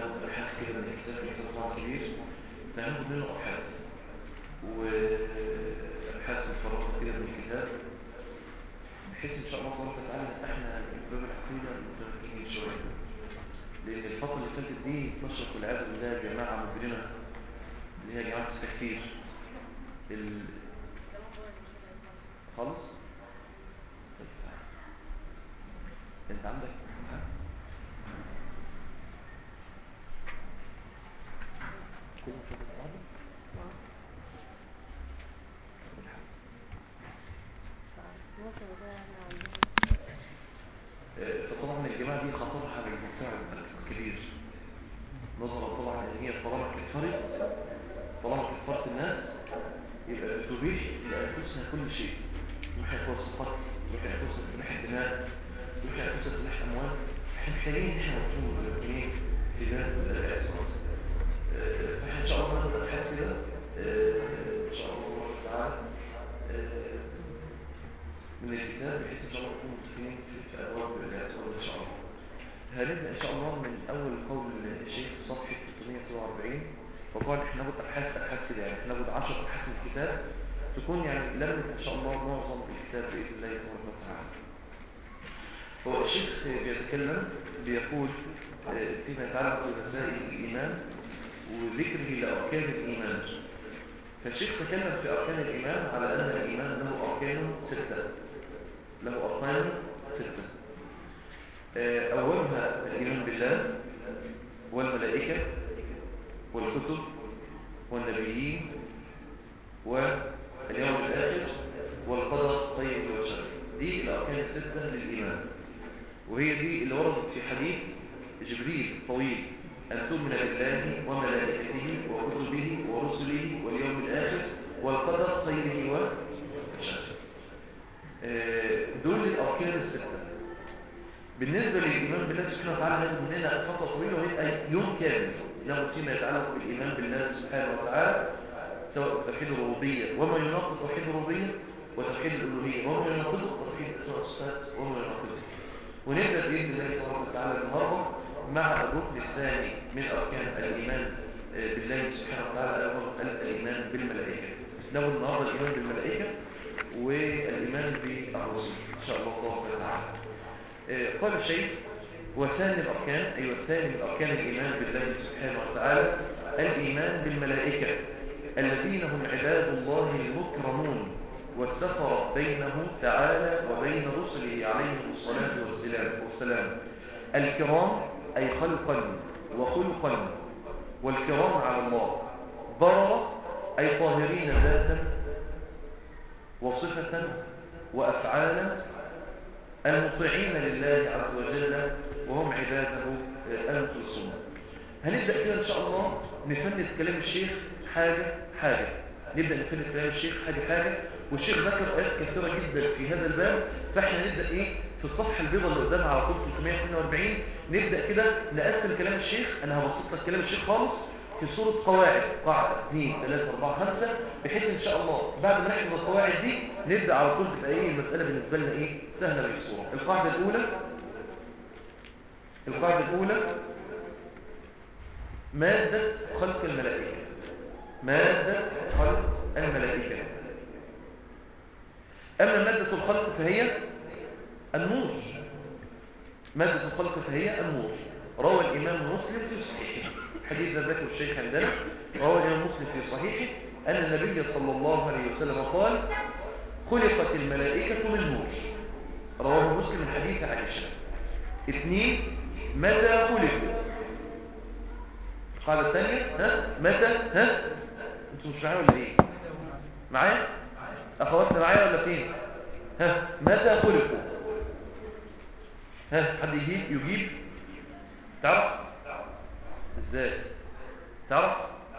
ناخد أبحاث كده من الكتاب، الكتاب طبعا كبير، فهناخد منه أبحاث وأبحاث مفرطة كده من الكتاب، بحيث إن شاء الله تبارك وتعالى إحنا باب العقيدة متمكنين شوية، لأن الفترة اللي فاتت دي نشرت والعياذ بالله جماعة مجرمة اللي هي جماعة التكفير خالص. أنت عندك كل شيء بتعرض؟ فطبعا الجماعة دي خطرها على المجتمع كبير، نظرا طبعا ان هي طالما كفرت الناس يبقى بتبيح لأنفسها كل شيء، يبقى فرصة قتل، يبقى فرصة سلاح الدماء، يبقى فرصة سلاح أموال. احنا محتاجين ان احنا نكون متمكنين في ذات الأسرات. فاحنا ان شاء الله نبدأ الحاجة كده ان شاء الله تعالى من الكتاب، بحيث ان شاء الله نكون متمكنين في أبواب الأسرات ان شاء الله. هنبدأ إن شاء الله من أول قول الشيخ في صفحة 347، وقال إحنا ناخد أبحاث كده، يعني إحنا ناخد 10 أبحاث من الكتاب تكون يعني لمت إن شاء الله معظم الكتاب بإذن الله سبحانه وتعالى. هو الشيخ بيتكلم بيقول فيما يتعلق بمسائل الإيمان وذكره لأركان الإيمان. فالشيخ تكلم في أركان الإيمان على أن الإيمان له أركان 6. أولها الإيمان بالله والملائكة والكتب والنبيين واليوم الآخر والقدر طيب وشر. دي الأركان 6 للإيمان، وهي دي اللي وردت في حديث جبريل طويل، أن تؤمن بالله وملائكته وكتبه ورسله واليوم الآخر والقدر طيب وشر. دول الأركان 6. بالنسبة للإيمان بالله سبحانه وتعالى ناخد مننا فترة طويلة، وهي يوم كامل ناخد فيما يتعلق بالإيمان بالله سبحانه وتعالى، سواء توحيد الربوبية وما يناقض توحيد الربوبية، وتوحيد الألوهية وما يناقض توحيد الأسماء والصفات وما يناقضه. ونبدأ بإذن الله سبحانه وتعالى النهارده مع الركن الثاني من أركان الإيمان بالله سبحانه وتعالى، وهو مسألة الإيمان بالملائكة. ناخد النهارده الإيمان بالملائكة والإيمان بالرسل إن شاء الله تعالى. قال الشيخ: وثاني الأركان، أي والثاني من أركان الإيمان بالله سبحانه وتعالى الإيمان بالملائكة الذين هم عباد الله المكرمون، والسفر بينه تعالى وبين رسله عليهم الصلاة والسلام، الكرام أي خلقا وخلقا، والكرام على الله، بررة أي طاهرين ذاتا وصفة وأفعالا، المطيعين لله عز وجل وهم عباده المخلصون. هنبدأ كده إن شاء الله نفند كلام الشيخ حاجة. نبدأ نفند كلام الشيخ حاجة، والشيخ ذكر آيات كثيرة جدا في هذا الباب، فاحنا نبدأ في الصفحة البيضاء اللي قدامها على طول 342 نبدأ كده نقسم كلام الشيخ. أنا هبسط لك كلام الشيخ خالص في صورة قواعد، قاعدة 2 3 4 5، بحيث إن شاء الله بعد ما نحفظ القواعد دي نبدأ على طول تبقى المسألة بالنسبة لنا سهلة بالصورة. القاعدة الأولى مادة خلق الملائكة. أما مادة الخلق فهي النور. روى الإمام مسلم في صحيحه، حديث ذكر الشيخ عندنا، روى الإمام مسلم في صحيحه أن النبي صلى الله عليه وسلم قال: خلقت الملائكة من نور. رواه مسلم من حديث عائشة. 2 متى خلقوا. القاعدة الثانية متى انتوا مش معايا ولا ايه؟ معايا؟ اخواتنا معايا ولا فين؟ متى خلقوا. حد يجيب؟ تعرف؟ ازاي؟ تعرف؟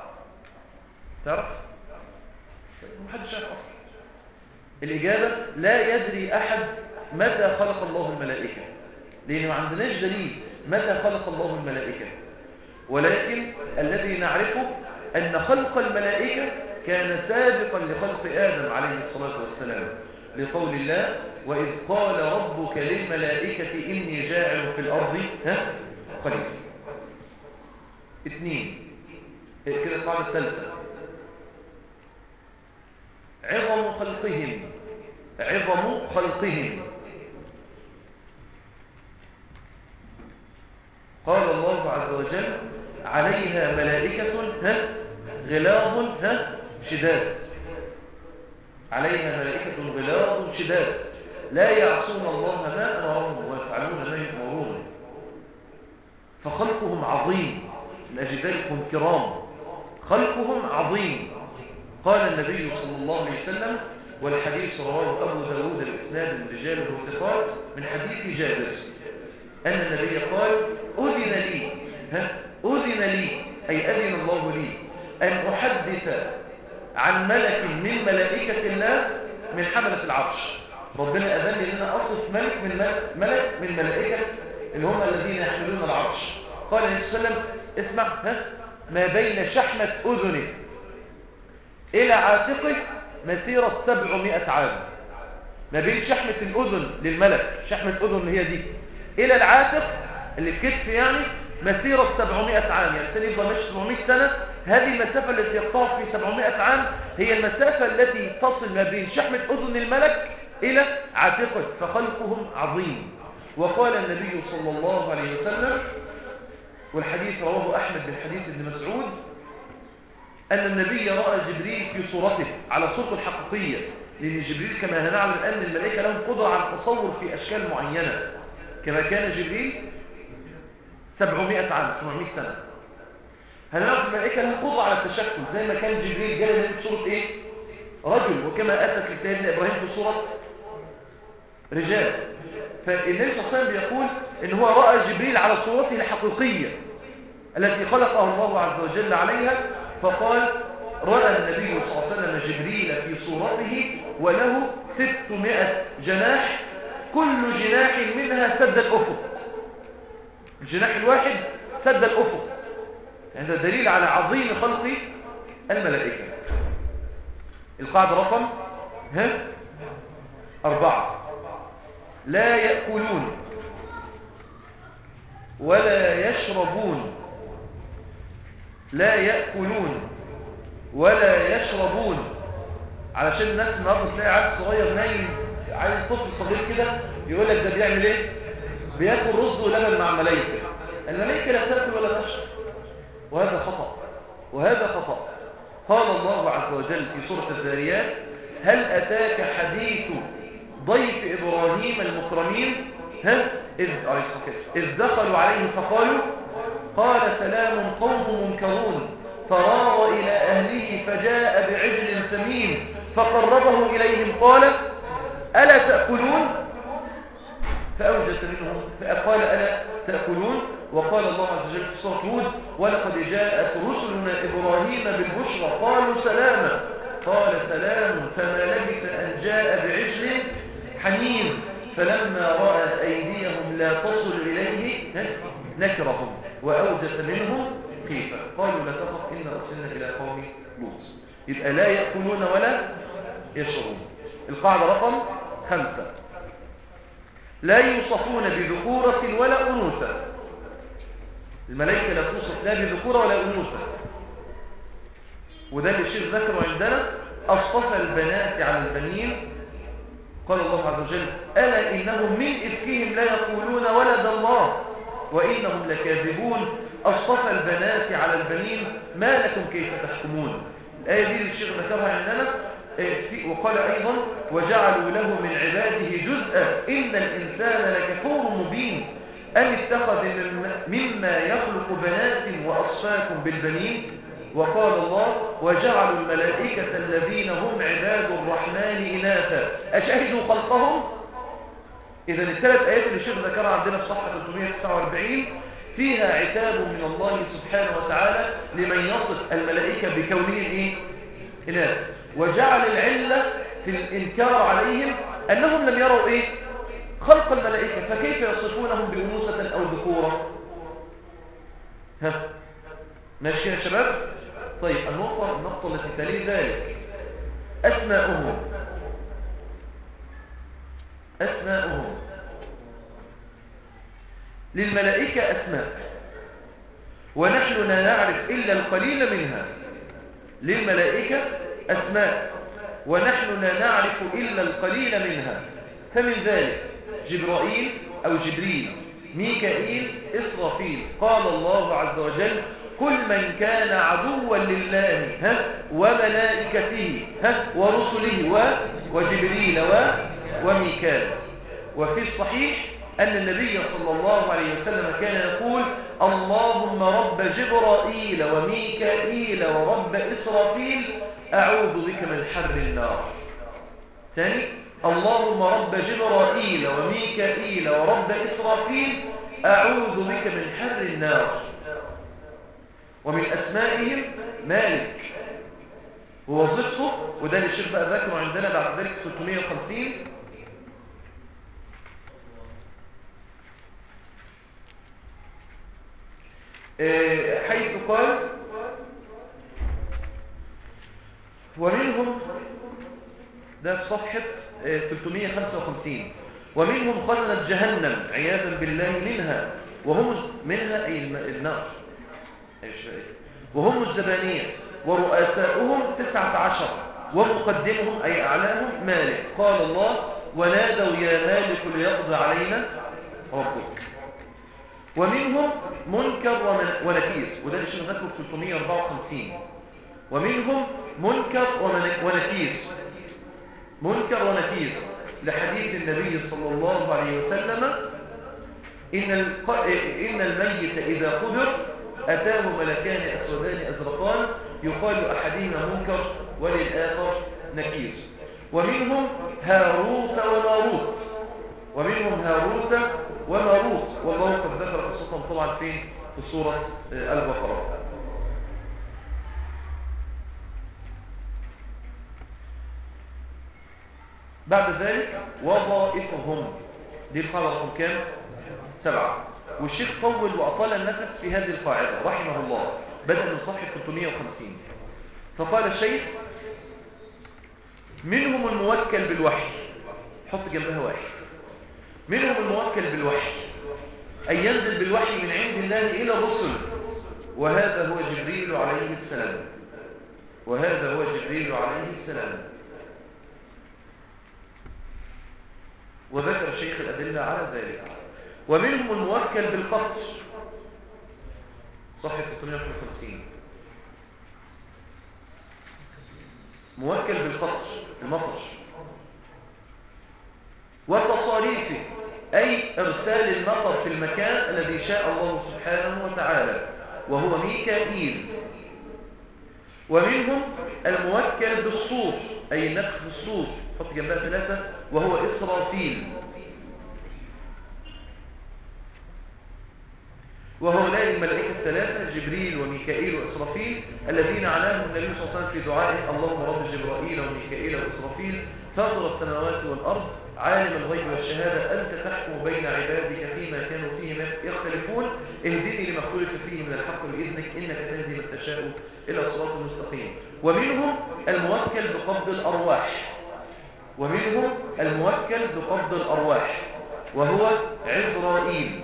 محدش يعرف اصلا. الإجابة: لا يدري أحد متى خلق الله الملائكة، لأن ما عندناش دليل متى خلق الله الملائكة، ولكن الذي نعرفه أن خلق الملائكة كان سابقا لخلق آدم عليه الصلاة والسلام، لقول الله: وإذ قال ربك للملائكة إني جاعل في الأرض خليفة. اثنين، كده القاعدة الثالثة، عظم خلقهم، عظم خلقهم. قال الله عز وجل عليها ملائكة غلاظ شداد، عليها ملائكة غلاظ شداد لا يعصون الله ما أمرهم ويفعلون ما يؤمرون. فخلقهم عظيم، من أجل ذلك هم كرام، خلقهم عظيم. قال النبي صلى الله عليه وسلم، والحديث رواه أبو داود الإسناد من رجاله الثقات من حديث جابر، أن النبي قال أذن لي، أذن لي أي أذن الله لي أن أحدث عن ملك من ملائكة الله من حملة العرش. ربنا أذن لي أن أنا أصف ملك من ملائكة اللي هم الذين يحملون العرش. قال النبي صلى الله عليه وسلم اسمع، ما بين شحمة أذنه إلى عاتقه مسيرة 700 عام. ما بين شحمة الأذن للملك، شحمة أذن هي دي، إلى العاتق اللي الكتف يعني مسيرة 700 عام، يعني الإنسان يفضل ماشي 700 سنة. هذه المسافة التي يقطعها في 700 عام هي المسافة التي تصل ما بين شحمة أذن الملك إلى عاتقه. فخلقهم عظيم. وقال النبي صلى الله عليه وسلم، والحديث رواه أحمد من حديث ابن مسعود، أن النبي رأى جبريل في صورته على صورته الحقيقية، لأن جبريل كما هنعلم أن الملائكة لهم قدرة على التصور في أشكال معينة، كما كان جبريل 700 عام 700 سنة. هنعرف الملائكة لهم قدرة على التشكل، زي ما كان جبريل جاء لنا في صورة إيه؟ رجل، وكما أتت لسيدنا إبراهيم في صورة رجال. فالنبي صلى الله عليه وسلم بيقول إن هو رأى جبريل على صورته الحقيقية التي خلقه الله عز وجل عليها، فقال رأى النبي صلى الله عليه وسلم جبريل في صورته وله 600 جناح، كل جناح منها سد الأفق. الجناح الواحد سد الأفق. هذا دليل على عظيم خلق الملائكة. القاعدة رقم 4، لا يأكلون ولا يشربون، لا يأكلون ولا يشربون. علشان الناس النهارده تلاقي عيل صغير نايم، عيل طفل صغير كده يقول لك ده بيعمل ايه؟ بياكل رز ولبن مع الملائكة. الملائكة لا تأكل ولا تشرب، وهذا خطأ، وهذا خطأ. قال الله عز وجل في سورة الذاريات: هل أتاك حديث ضيف إبراهيم المكرمين إذ دخلوا عليه فقالوا قال سلام قوم منكرون فراغ إلى أهله فجاء بعجل سمين فقربه إليهم قال ألا تأكلون؟ فأوجس منهم فقال ألا تأكلون؟ وقال الله عز وجل في سورة هود: ولقد جاءت رسلنا إبراهيم بالبشرى قالوا سلاما قال سلام فما لبث أن جاء بعجل حنين فلما رأى أيديهم لا تصل إليه نكرهم وأوجس منهم خيفة قالوا لا تخف إن أرسلنا إلى قوم لوط. يبقى لا يأكلون ولا يشربون. القاعدة رقم 5، لا يوصفون بذكورة ولا أنوثة. الملائكة لا توصف لا بذكورة ولا أنوثة، وده اللي الشيخ ذكره عندنا: أصطفى البنات على البنين. قال الله عز وجل: ألا إنهم من إفكهم لا يقولون ولد الله وإنهم لكاذبون أصطفى البنات على البنين ما لكم كيف تحكمون. الآية دي الشيخ ذكرها عندنا. وقال أيضا: وجعلوا له من عباده جزءا إن الإنسان لكفور مبين أن اتخذ مما يخلق بنات وأصفاكم بالبنين. وقال الله: وجعلوا الملائكة الذين هم عباد الرحمن إناثا أشهدوا خلقهم. إذا الثلاث آيات اللي الشيخ ذكرها عندنا في صفحة 349 فيها عتاب من الله سبحانه وتعالى لمن يصف الملائكة بكونهم إناث، وجعل العلة في الإنكار عليهم أنهم لم يروا خلق الملائكة، فكيف يصفونهم بأنوثة أو ذكورة؟ ماشي يا شباب؟ طيب النقطة التي تلي ذلك: أسماؤهم. للملائكة أسماء، ونحن لا نعرف إلا القليل منها. للملائكة أسماء ونحن لا نعرف إلا القليل منها، فمن ذلك جبرائيل أو جبريل، ميكائيل، إسرافيل. قال الله عز وجل: كل من كان عدوا لله وملائكته ورسله وجبريل وميكال. وفي الصحيح أن النبي صلى الله عليه وسلم كان يقول: اللهم رب جبرائيل وميكائيل ورب إسرافيل أعوذ بك من حر النار. ثاني: اللهم رب جبرائيل وميكائيل ورب إسرافيل أعوذ بك من حر النار. ومن أسمائهم مالك ووظيفته، وده اللي الشيخ بقى ذكره عندنا بعد ذلك 650، حيث قال: ومنهم، ده في صفحة 355، ومنهم خزنة جهنم عياذا بالله منها أي النار، وهم الزبانية، ورؤساؤهم 19، ومقدمهم أي أعلاهم مالك. قال الله: ونادوا يا مالك ليقضي علينا ربك. ومنهم منكر ونكير، وده الشيخ ذكره في 354. ومنهم منكر ونكير لحديث النبي صلى الله عليه وسلم: إن الميت إذا قبر أتاه ملكان أسودان أزرقان يقال أحدهما منكر وللآخر نكير. ومنهم هاروت وماروت، والله قد ذكر قصتهم طبعا في سورة البقرة. بعد ذلك وظائفهم، دي القاعدة رقم كام؟ 7. والشيخ طول وأطال النفس في هذه القاعدة رحمه الله، بدأ من صفحة 350. فقال الشيخ: منهم الموكل بالوحي، حط جنبها واحد، منهم الموكل بالوحي أي ينزل بالوحي من عند الله إلى الرسل، وهذا هو جبريل عليه السلام. وذكر الشيخ الأدلة على ذلك. ومنهم الموكل بالقطر، صفحة 350، موكل بالقطر المطر، وتصاريفه أي إرسال المطر في المكان الذي شاء الله سبحانه وتعالى، وهو ميكائيل. ومنهم الموكل بالصور أي النفخ بالصور، حط جنبها 3، وهو إسرافيل. وهؤلاء الملائكة الثلاثة جبريل وميكائيل وإسرافيل الذين عناهم النبي صلى الله عليه وسلم في دعائه: اللهم رب جبرائيل وميكائيل وإسرافيل فاطر السماوات والأرض عالم الغيب والشهادة أنت تحكم بين عبادك فيما كانوا فيه يختلفون اهدني لما اختلف فيه من الحق بإذنك إنك تهدي من تشاء إلى صراط مستقيم. ومنهم الموكل بقبض الأرواح وهو عزرائيل.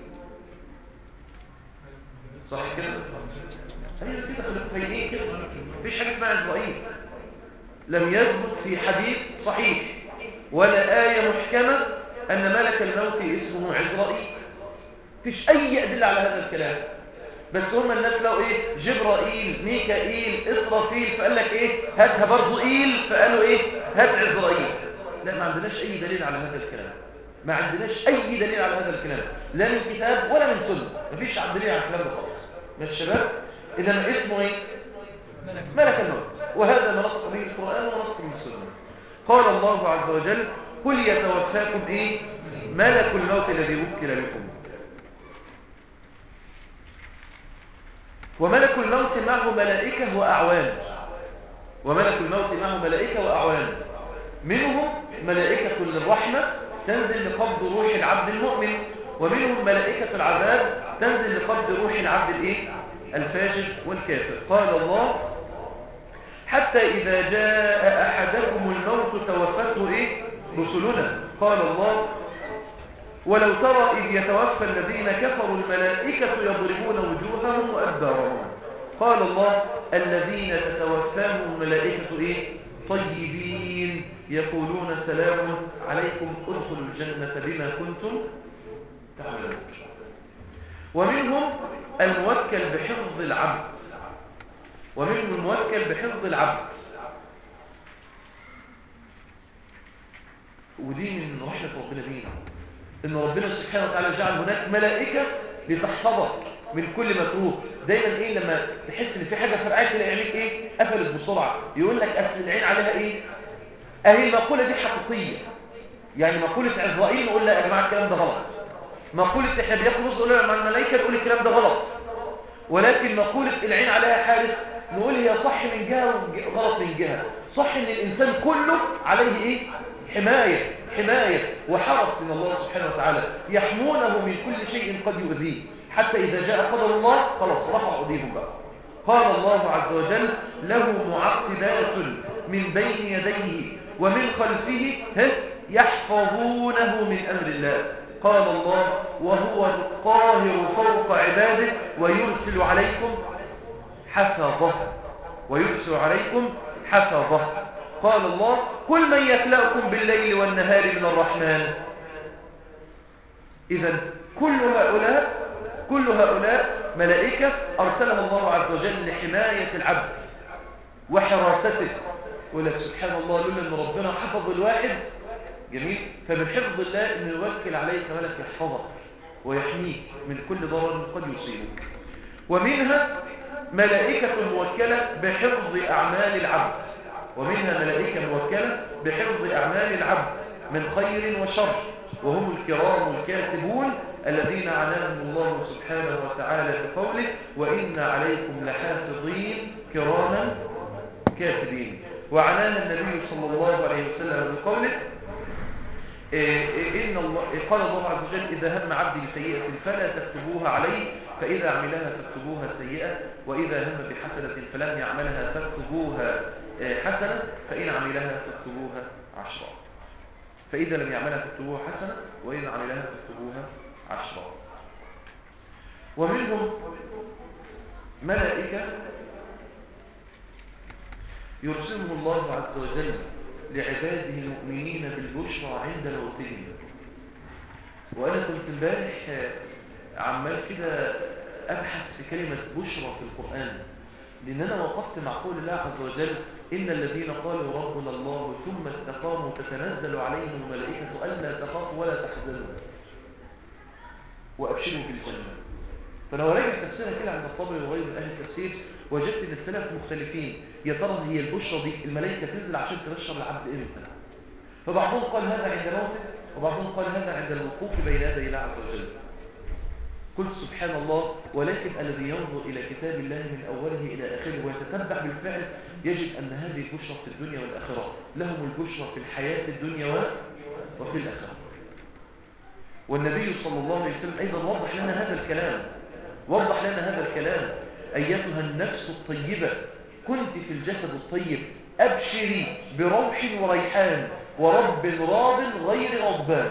صح كده؟ أيوة كده، خلقين كده، مفيش حاجة اسمها عزرائيل، لم يثبت في حديث صحيح ولا آية محكمة أن ملك الموت اسمه عزرائيل، مفيش أي أدلة على هذا الكلام. بس هم الناس لقوا جبرائيل، ميكائيل، إسرافيل، فقال لك هاتها برضو فقالوا هات عزرائيل. لا، ما عندناش أي دليل على هذا الكلام، لا من كتاب ولا من سنة، مفيش دليل على الكلام ده خالص. ماشي الشباب؟ إذا ما اسمه ملك الموت، وهذا ما نطق به القرآن ونطق به السنة. قال الله عز وجل: قل يتوفاكم ملك الموت الذي وكل بكم. وملك الموت معه ملائكة وأعوان، منهم ملائكة للرحمة تنزل لقبض روح العبد المؤمن، ومنهم ملائكة العذاب تنزل لقبض روح العبد الفاجر والكافر. قال الله: حتى إذا جاء أحدكم الموت توفته رسلنا. قال الله: ولو ترى إذ يتوفى الذين كفروا الملائكة يضربون وجوههم قال الله الذين تتوفاهم الملائكة إيه؟ طيبين يقولون سلام عليكم ادخلوا الجنة بما كنتم تعملون. ومنهم الموكل بحفظ العبد، ومنهم الموكل بحفظ العبد، ودي من رحمة ربنا بينا ان ربنا سبحانه وتعالى جعل هناك ملائكة لتحفظك من كل مكروه. دايما ايه لما تحس ان في حاجة فرقعت تلاقي عينيك ايه قفلت بسرعة، يقول لك اصل العين عليها ايه. اهي المقولة دي حقيقية، يعني مقولة عزرائيل نقول لا يا جماعة الكلام ده غلط، مقولة احنا بياخد رزق نقول مع الملائكة نقول الكلام ده غلط، ولكن مقولة العين عليها حارس نقول هي صح من جهة وغلط من جهة. صح ان الانسان كله عليه ايه حماية وحرس من الله سبحانه وتعالى، يحمونه من كل شيء قد يؤذيه، حتى إذا جاء قدر الله خلاص رفع أيديهم بقى. قال الله عز وجل له معقبات من بين يديه ومن خلفه يحفظونه من أمر الله. قال الله وهو القاهر فوق عباده ويرسل عليكم حفظه. قال الله كل من يخلقكم بالليل والنهار من الرحمن. إذن كل هؤلاء ملائكة أرسلهم الله عز وجل لحماية العبد وحراسته. ولك سبحان الله لولا أن ربنا حفظ الواحد جميل، فمن حفظ الله أن يوكل عليك ملك يحفظك ويحميك من كل ضرر قد يصيبك. ومنها ملائكة موكلة بحفظ أعمال العبد، ومنها ملائكة موكلة بحفظ أعمال العبد من خير وشر، وهم الكرام الكاتبون الذين عناهم الله سبحانه وتعالى بقوله وإن عليكم لحافظين كراما كاتبين. وعناها النبي صلى الله عليه وسلم بقوله قال الله عز وجل إذا هم عبدي بسيئة فلا تكتبوها عليه فإذا عملها فاكتبوها سيئة، وإذا هم بحسنة فلم يعملها فاكتبوها حسنة، فإن عملها فاكتبوها 10. فإذا لم يعملها فاكتبوها حسنة، وإن عملها فاكتبوها 10. ومنهم ملائكة يرسلهم الله عز وجل لعباده المؤمنين بالبشرى عند موتهم. وأنا كنت امبارح عمال كده أبحث في كلمة بشرى في القرآن، لأن أنا وقفت مع قول الله عز وجل إن الذين قالوا ربنا الله ثم استقاموا تتنزل عليهم الملائكة ألا تخافوا ولا تحزنوا وأبشروا بالجنة. فأنا وراجع تفسيرها كده عند الطبري وغير من أهل التفسير وجدت إن السلف مختلفين، يا ترى هي البشرى دي الملائكة تنزل عشان تبشر العبد إمتى؟ فبعضهم قال هذا عند موته، وبعضهم قال هذا عند الوقوف بين يدي الله عز وجل. قلت سبحان الله، ولكن الذي ينظر إلى كتاب الله من أوله إلى آخره ويتتبع بالفعل يجد أن هذه البشرى في الدنيا والآخرة، لهم البشرى في الحياة الدنيا وفي الآخرة. والنبي صلى الله عليه وسلم أيضا وضح لنا هذا الكلام أيتها النفس الطيبة كنت في الجسد الطيب أبشري بروح وريحان ورب راض غير غضبان.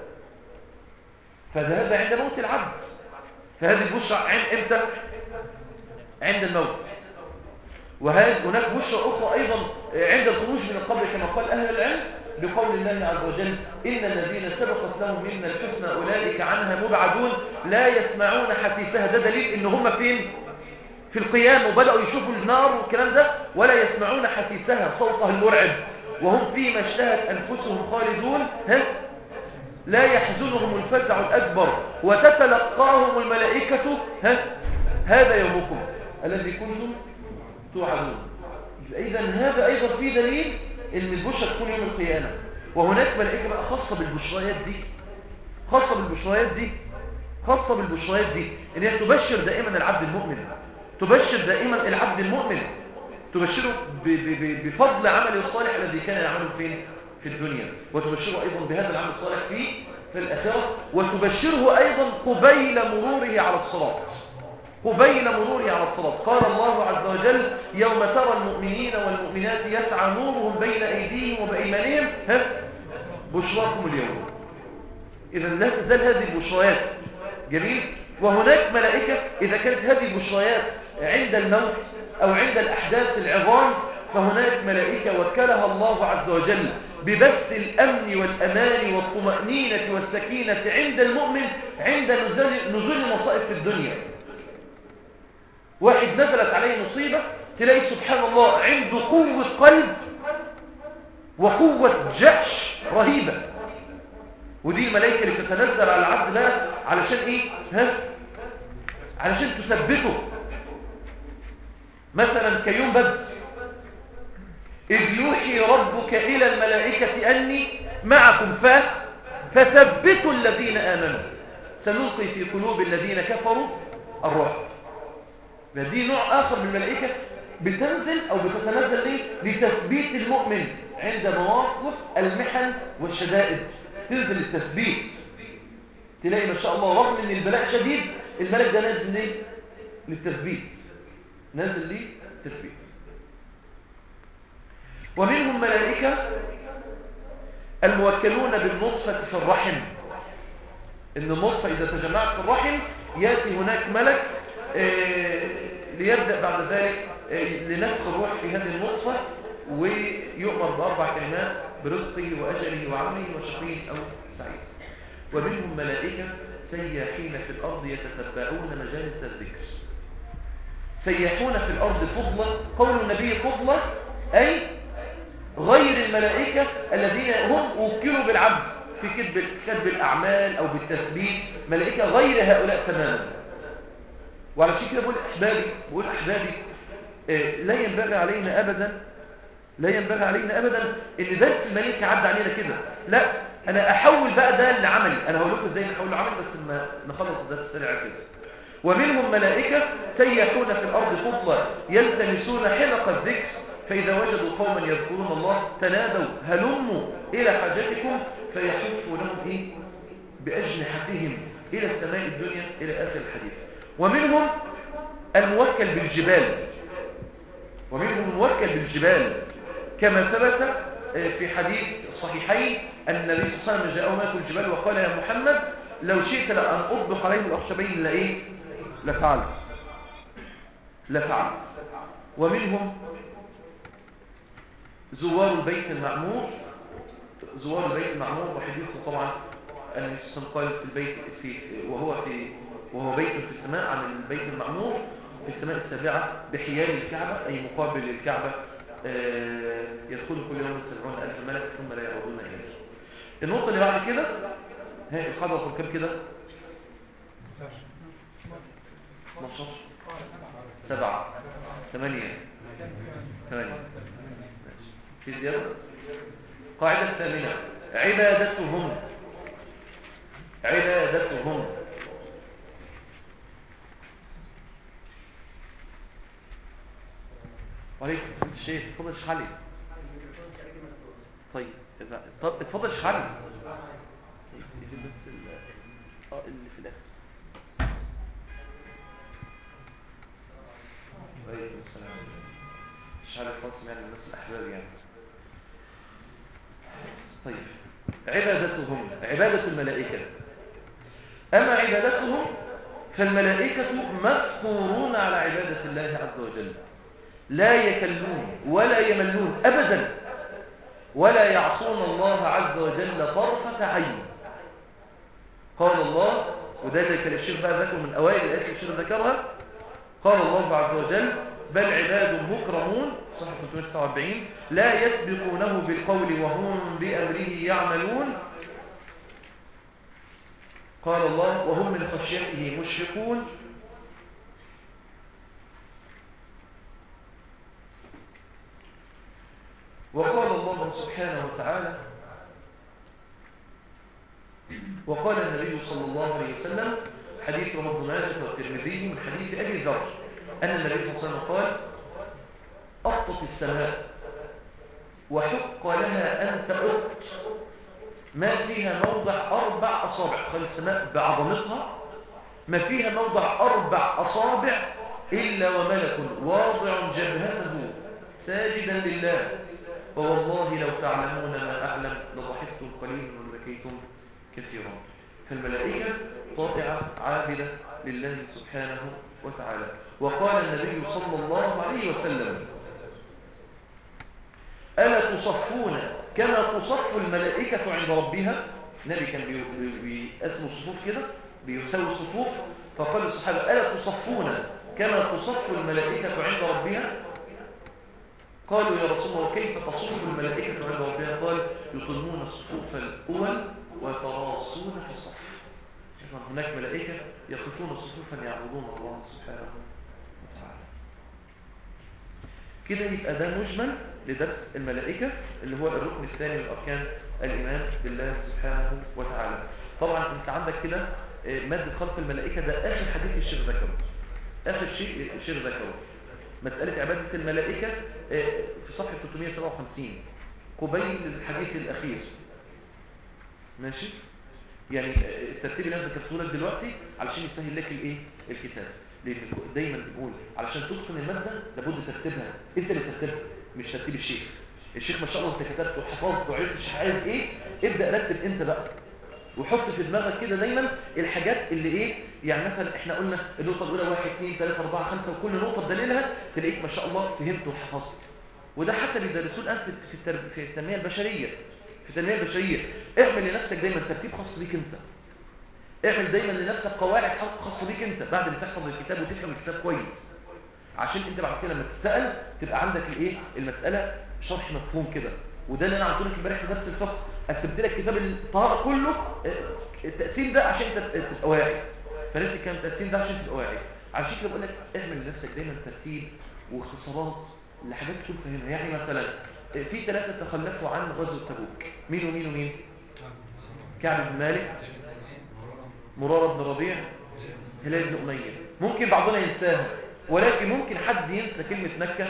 فهذا عند موت العبد، فهذه البشرى امتى؟ عند الموت. وهناك بشرى أخرى أيضا عند الخروج من القبر كما قال أهل العلم بقول الله عز وجل إن الذين سبقت لهم منا الحسنى أولئك عنها مبعدون لا يسمعون حسيسها. ده دليل إن هم فين؟ في القيام، وبدأوا يشوفوا النار والكلام ده ولا يسمعون حسيسها صوتها المرعب، وهم فيما اشتهت أنفسهم خالدون لا يحزنهم الفزع الأكبر وتتلقاهم الملائكة هذا يومكم الذي كنتم توعدون. إذا هذا أيضا في دليل إن البشرى تكون يوم القيامة. وهناك ملائكة بقى خاصة بالبشريات دي إن هي تبشر دائما العبد المؤمن، تبشره بفضل عمله الصالح الذي كان يعمله فين؟ في الدنيا، وتبشره أيضا بهذا العمل الصالح في الآخرة، وتبشره أيضا قبيل مروره على الصراط. قال الله عز وجل يوم ترى المؤمنين والمؤمنات يسعى نورهم بين أيديهم وبأيمانهم بشراكم اليوم. إذا لا تزال هذه البشريات جميل وهناك ملائكة إذا كانت هذه البشريات عند الموت أو عند الأحداث العظام، فهناك ملائكة وكلها الله عز وجل ببث الأمن والأمان والطمأنينة والسكينة عند المؤمن عند نزول المصائب في الدنيا. واحد نزلت عليه مصيبة تلاقي سبحان الله عنده قوة قلب وقوة جأش رهيبة، ودي الملائكة اللي تتنزل على العبد ده علشان ايه؟ علشان تثبته. مثلا كيوم بدر، إذ يوحي ربك إلى الملائكة أني معكم فثبتوا الذين آمنوا سنلقي في قلوب الذين كفروا الرعب. دي نوع آخر من الملائكة بتنزل أو بتتنزل ليه؟ لتثبيت المؤمن عند مواقف المحن والشدائد، تنزل التثبيت. تلاقي ما شاء الله رغم ان البلاء شديد الملك ده نازل ليه؟ للتثبيت، نازل ليه؟ تثبيت. ومنهم ملائكة الموكلون بالنطفة في الرحم، ان النطفة اذا تجمعت في الرحم يأتي هناك ملك ليبدأ بعد ذلك لنفخ الروح في هذه النطفة، ويؤمر بأربع كلمات: برزقه وأجله وعمله وشقي أو سعيد. ومنهم ملائكة سياحين في الأرض يتتبعون مجالس الذكر. سياحون في الأرض فضلة، قول النبي فضلة أي غير الملائكة الذين هم وكلوا بالعبد في كتب الأعمال أو بالتثبيت، ملائكة غير هؤلاء تماما. وعلى شيء كده بقول أحبابي لا ينبغي علينا أبدا إن درس الملائكة عدى علينا كده. لا، أنا أحول بقى ده لعملي. أنا هقول لكم إزاي نحول لعملي بس ما نخلص الدرس سريع كده. ومنهم ملائكة سيحون في الأرض فضلا يلتمسون حلق الذكر، فإذا وجدوا قوما يذكرون الله تنادوا هلموا إلى حاجتكم فيحفوا لهم بأجنحتهم إلى السماء الدنيا إلى آخر الحديث. ومنهم الموكل بالجبال كما ثبت في حديث الصحيحين أن النبي صلى الله عليه وسلم جاءه ملك الجبال وقال: يا محمد لو شئت لأن أطبق عليهم الأخشبين لفعل. ومنهم زوار البيت المعمور، وحديثه طبعا أن النبي صلى الله عليه وسلم قال في البيت وهو بيت في السماء عن البيت المعمور في السماء السابعة بحيال الكعبة أي مقابل الكعبة، يدخل كل يوم 70,000 ملك ثم لا يعودون إليه. النقطة اللي بعد كده القاعدة رقم كام كده؟ 12 7 8 في زيادة. قاعدة الثامنة: عبادتهم. وعليكم الشيخ اتفضل شيخ علي. طيب اتفضل شيخ علي. اللي في الاخر. وعليكم السلام. شيخ علي خاص يعني الناس الاحباب يعني. طيب عبادتهم، عبادة الملائكة. أما عبادتهم فالملائكة مذكورون على عبادة الله عز وجل، لا يكلون ولا يملون أبدا، ولا يعصون الله عز وجل طرفة عين. قال الله، وذلك الشيخ بقى ذكر من أوائل الآيات الشيخ ذكرها، قال الله عز وجل: بل عباد مكرمون، صحيح 349، لا يسبقونه بالقول وهم بأمره يعملون. قال الله: وهم من خشيته مشفقون. وقال الله سبحانه وتعالى: وقال النبي صلى الله عليه وسلم، حديث رواه ابن ماجه والترمذي من حديث أبي ذر أن النبي صلى الله عليه وسلم قال: أطت السماء وحق لها أن تأط ما فيها موضع 4 أصابع. قال السماء بعظمتها ما فيها موضع 4 أصابع إلا وملك واضع جبهته ساجدا لله، فوالله لو تعلمون ما أعلم لضحكتم قليلا ولبكيتم كثيرا. فالملائكة طائعة عابدة لله سبحانه وتعالى. وقال النبي صلى الله عليه وسلم: ألا تصفون كما تصف الملائكة عند ربها؟ النبي كان بيقسم الصفوف كده، بيساوي الصفوف، فقال الصحابة: ألا تصفون كما تصف الملائكة عند ربها؟ قالوا: يا رسول الله كيف تصف الملائكة عند ربها؟ قال: يقيمون الصفوف الأول ويتراصون في الصف. هناك ملائكة يقفون صفوفا يعبدون الله سبحانه وتعالى. كده يبقى ده مجمل لدرس الملائكة اللي هو الركن الثاني من أركان الإيمان بالله سبحانه وتعالى. طبعا انت عندك كده مادة خلق الملائكة، ده آخر حديث الشيخ ذكره، آخر شيء الشيخ ذكره مسألة عبادة الملائكة في صفحة 357 قبيل الحديث الأخير. ماشي؟ يعني الترتيب اللي انا ذكرته لك دلوقتي علشان يسهل لك الايه الكتاب، لان دايما بنقول علشان تتقن الماده لابد ترتيبها، انت اللي ترتبها مش ترتيب الشيخ. الشيخ ما شاء الله انت كتبت وحفظت وعرفت الشيخ عايز ايه، ابدا رتب انت بقى وحط في دماغك كده دايما الحاجات اللي ايه. يعني مثلا احنا قلنا النقطه الاولى 1 2 3 4 5 وكل نقطه بدليلها تلاقيك ما شاء الله فهمت وحفظت. وده حتى بيدرسوه الان في التنميه البشريه. في التنميه البشريه اعمل لنفسك دايما ترتيب خاص بيك انت، اعمل دايما لنفسك قواعد خاصه بيك انت بعد ما تحفظ الكتاب وتفهم الكتاب كويس، عشان انت بعد كده لما تتسال تبقى عندك الايه المساله شرح مفهوم كده. وده اللي انا عملته لك امبارح في درس الفقه، قسمت لك كتاب الطهاره كله التقسيم ده عشان تبقى واعي، فنفس الكلام التقسيم ده عشان تبقى واعي. عشان كده بقول لك اعمل لنفسك دايما ترتيب واختصارات لحاجات تكون فاهمها. يعني مثلا في 3 تخلفوا عن غزوه تبوك، مين ومين ومين؟ كعب بن مالك، مرارة بن ربيع، هلال بن أمية. ممكن بعضنا ينساها، ولكن ممكن حد ينسى كلمة مكة.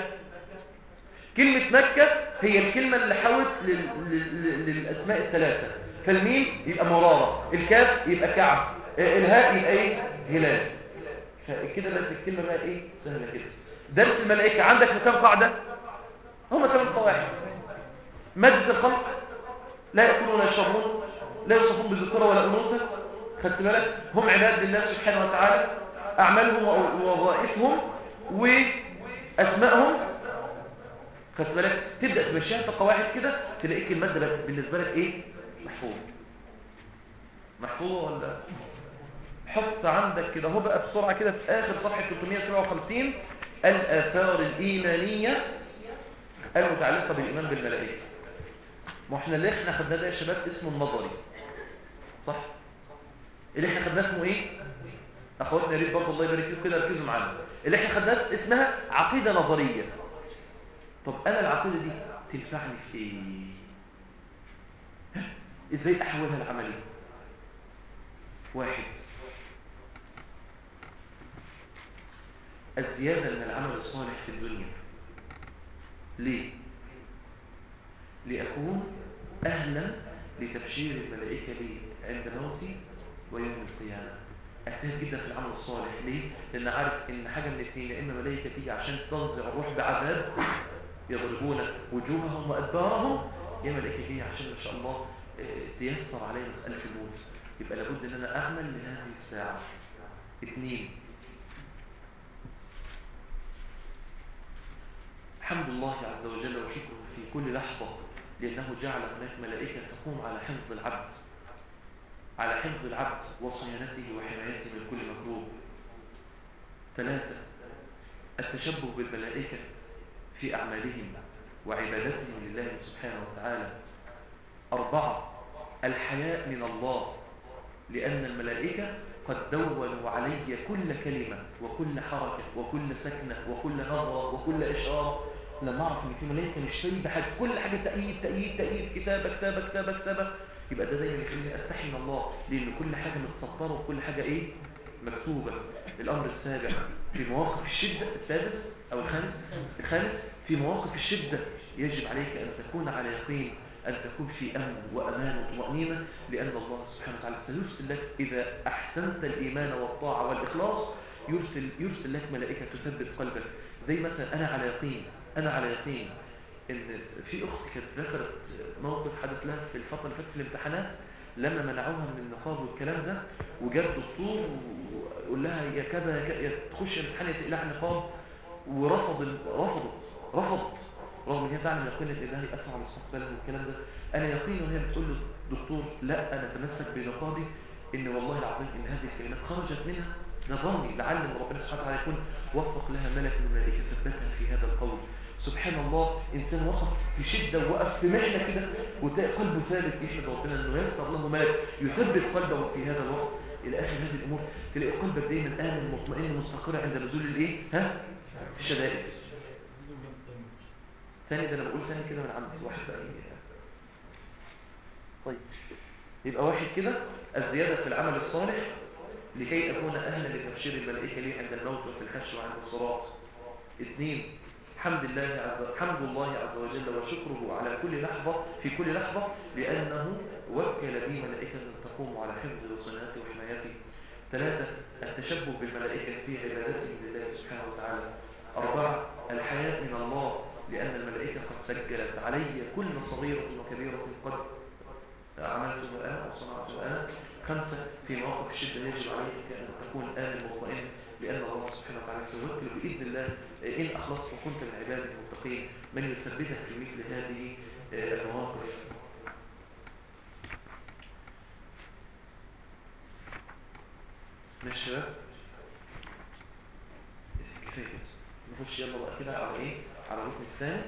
كلمة مكة هي الكلمة اللي حوت للأسماء ال3. فالميم يبقى مرارة، الكاف يبقى كعب، الهاء يبقى ايه؟ هلال. فكده بس الكلمة بقى ايه؟ سهلة كده. درس الملائكة عندك كم قاعدة؟ هم 8 قواعد. مادة الخلق: لا يأكلون ولا يشربون، لا يوصفون بالذكورة ولا أنوثة. خدت بالك؟ هم عباد لله سبحانه وتعالى، أعمالهم ووظائفهم وأسمائهم. خدت بالك؟ تبدأ تمشيها في قواعد كده تلاقيك المادة بالنسبة لك إيه؟ محفوظة ولا؟ حط عندك كده هو بقى بسرعة كده في آخر صفحة 357 الآثار الإيمانية المتعلقة بالإيمان بالملائكة. ما احنا اللي احنا خدناه ده يا شباب اسمه النظري، صح؟ اللي احنا خدناه اسمه ايه؟ اخواتنا يا ريت برضه الله يبارك فيكم كده ركزوا معانا. اللي احنا خدناه اسمها عقيده نظريه. طب انا العقيده دي تنفعني في ايه؟ ازاي احولها لعملي؟ 1. الزياده من العمل الصالح في الدنيا. ليه؟ لأكون أهلا لتبشير الملائكة لي عند موتي ويوم القيامة. أجتهد جدا في العمل الصالح. ليه؟ لأن عارف إن حاجة من الاثنين: يا إما ملائكة تيجي عشان تنزع الروح بعذاب يضربون وجوههم وأدبارهم، يا ملائكة تيجي عشان إن شاء الله تيسر علي مسألة الموت. يبقى لابد إن أنا أعمل لهذه الساعة. 2. حمد الله عز وجل وشكره في كل لحظة، لأنه جعل هناك ملائكة تقوم على حفظ العبد، على حفظ العبد وصيانته وحمايته من كل مكروه. 3. التشبه بالملائكة في أعمالهم وعبادتهم لله سبحانه وتعالى. 4. الحياء من الله، لأن الملائكة قد دونوا علي كل كلمة وكل حركة وكل سكنة وكل نظرة وكل إشارة. لما أعرف إن في ملائكة مش سايبة حاجة، كل حاجة تأييد تأييد تأييد، كتابة كتابة كتابة كتابة، يبقى ده دايما يخليني أستحي من الله، لأن كل حاجة متسطرة وكل حاجة إيه؟ مكتوبة. الأمر السابع في مواقف الشدة. السادس أو الخامس في مواقف الشدة يجب عليك أن تكون على يقين، أن تكون في أمن وأمان وطمأنينة، لأن الله سبحانه وتعالى سيرسل لك إذا أحسنت الإيمان والطاعة والإخلاص، يرسل لك ملائكة تثبت قلبك. زي مثلا أنا على يقين إن في أخت كانت ذكرت موقف حدث لها في الفترة اللي فاتت في الامتحانات، لما منعوها من النقاب والكلام ده، وجاب دكتور وقال لها يا كذا يا تخش امتحان تقلع نقاب، رفضت رغم ان هي فعلا يقينت انها يأثر على مستقبلها والكلام ده. انا يقين وهي بتقول له دكتور لا انا اتمسك بنقابي، ان والله العظيم ان هذه الكلمات خرجت منها نظامي، لعل ربنا سبحانه وتعالى يكون وفق لها ملك من الملائكه ثبتها في هذا القول. سبحان الله، انسان وقف في شده وقف في محنه كده وتلاقي قلبه ثابت، يحمد ربنا انه يسر له ملك يثبت قلبه في هذا الوقت الى اخر هذه الامور. تلاقي قلبك دايما امن مطمئن مستقر عند نزول الايه الشدائد. ثاني ده انا بقول ثاني كده من عندي واحد بقى. طيب يبقى واحد كده الزياده في العمل الصالح لكي اكون اهلا لتبشير الملائكه لي عند الموت وفي الحشر وعند الصراط. 2 حمد الله عز وجل وشكره على كل لحظه في كل لحظه لانه وكل بي ملائكه تقوم على حفظ وصيانتي وحمايتي. 3 التشبه بالملائكه في عبادتهم لله سبحانه وتعالى. 4 الحياء من الله لأن الملائكة قد سجلت علي كل صغيرة وكبيرة قد عملته أنا أو صنعته أنا. 5 في مواقف الشدة يجب عليك أن تكون آمن مطمئن لأن الله سبحانه وتعالى سيوكل بإذن الله إن أخلصت وكنت من عباده المتقين من يثبتك في مثل هذه المواقف. ماشي شباب؟ كفاية نخش يلا بقى كده على إيه؟ على الركن الثاني.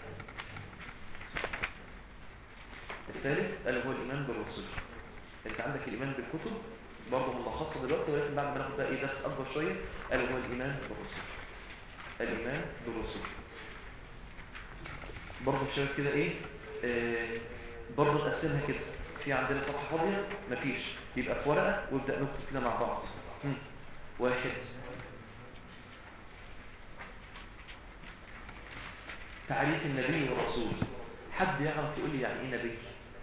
الثالث هو الإيمان بالرسل. انت عندك الإيمان بالكتب برضه ملخصة دلوقتي، ولكن بعد ما ناخد بقى درس أكبر شوية هو الإيمان بالرسل. الإيمان بالرسل برضه الشباب كده برضه نقسمها كده. في عندنا صفحة فاضية مفيش، يبقى في ورقة وابدأ نكتب كده مع بعض. 1 تعريف النبي والرسول. حد يعرف يقول لي يعني ايه نبي؟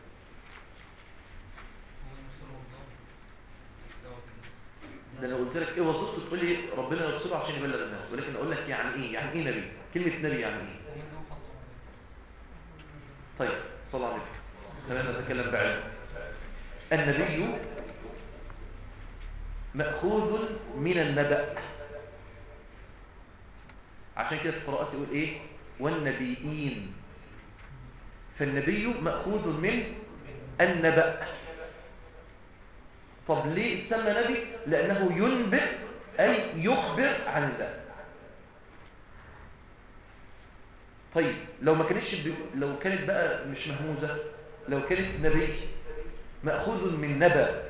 ده لو قلت لك ايه وظيفته تقول لي ربنا يرسله عشان يبلغ الناس، ولكن اقول لك يعني ايه نبي؟ كلمه نبي يعني ايه؟ طيب صلى الله عليه وسلم. خلينا نتكلم بعلم. النبي مأخوذ من النبأ، عشان كده في القراءات يقول ايه والنبيين. فالنبي مأخوذ من النبأ. طب ليه سمى نبي؟ لأنه ينبئ أي يخبر عن الله. طيب لو كانت بقى مش مهموزة، لو كانت نبي مأخوذ من نبأ،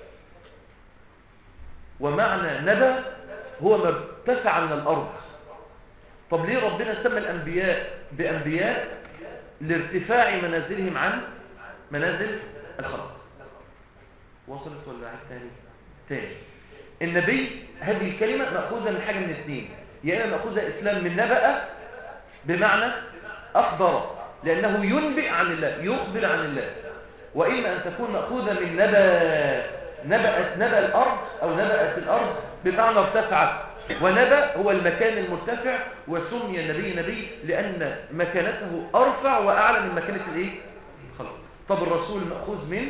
ومعنى نبأ هو ما ارتفع من الأرض. طب ليه ربنا سمى الأنبياء بأنبياء؟ لارتفاع منازلهم عن منازل الخلق. وصلت ولا عيد تاني؟ النبي هذه الكلمة مأخوذة من حاجة من اثنين، يا إما مأخوذة إسلام من نبأ بمعنى أخبر لأنه ينبئ عن الله يخبر عن الله، وإما أن تكون مأخوذة من نبأ الأرض أو نبأت الأرض بمعنى ارتفعت، ونبأ هو المكان المرتفع، وسمي النبي نبي لأن مكانته أرفع وأعلى من مكانة الخلق. طب الرسول مأخوذ من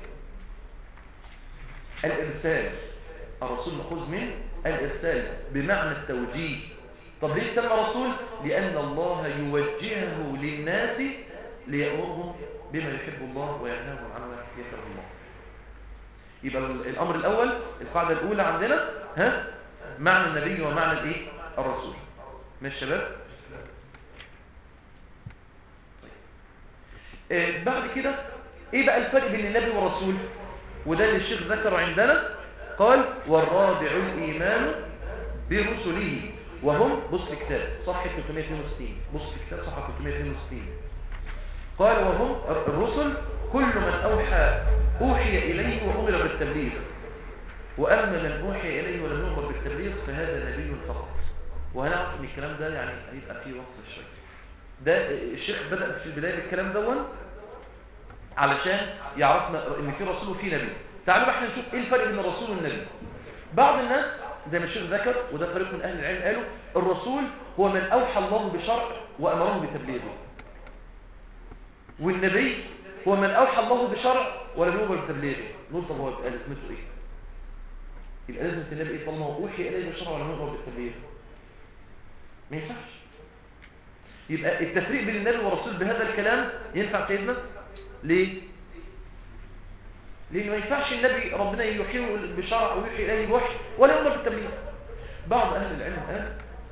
الإرسال. الرسول مأخوذ من الإرسال بمعنى التوجيه. طب ليه سمى رسول؟ لأن الله يوجهه للناس ليأمرهم بما يحب الله وينهاهم عما يكره الله. يبقى الأمر الأول القاعدة الأولى عندنا معنى النبي ومعنى الرسول. ماشي شباب؟ بعد كده ايه بقى الفرق بين النبي والرسول؟ وده اللي الشيخ ذكر عندنا. قال والرابع الإيمان برسله وهم، بص الكتاب صفحة 362، بص الكتاب صفحة 362. قال وهم الرسل كل من أوحي إليه وأمر بالتبليغ، وأما من أوحي إليه ولم يؤمر بالتبليغ فهذا نبي فقط. وهنعرف ان الكلام ده يعني هيبقى فيه وقت شوية. ده الشيخ بدأ في البداية بالكلام دون علشان يعرفنا ان في رسول وفي نبي. تعالوا بقى احنا نشوف ايه الفرق بين الرسول والنبي. بعض الناس زي ما الشيخ ذكر وده فريق من اهل العلم قالوا الرسول هو من اوحى الله بشرع وامره بتبليغه، والنبي هو من اوحى الله بشرع ولا نؤمر بتبليغه، نقول طب هو يبقى لازمته ايه؟ يبقى لازمة النبي ايه طالما اوحي اليه بالشرع ولا نؤمر بالتبليغ؟ ما ينفعش. يبقى التفريق بين النبي والرسول بهذا الكلام ينفع سيدنا؟ ليه؟ لأن ما ينفعش النبي ربنا يوحيه بشرع ويوحي إليه بوحي ولا يؤمر بالتبليغ. بعض أهل العلم قال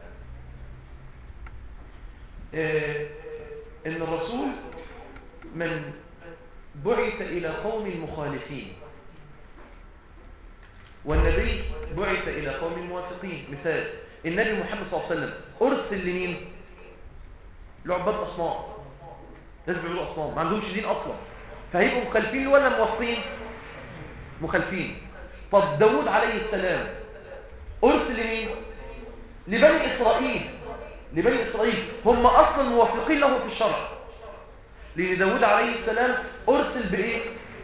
إن الرسول من بعث إلى قوم مخالفين، والنبي بعث إلى قوم موافقين. مثال النبي محمد صلى الله عليه وسلم أرسل لمين؟ لعباد أصنام، ناس بيعملوا أصنام ما عندهمش دين أصلا، فهيبقوا مخالفين ولا موافقين؟ مخالفين. طب داود عليه السلام أرسل لمين؟ لبني إسرائيل. لبني إسرائيل هم أصلا موافقين له في الشرع، لأن داود عليه السلام أرسل بإيه؟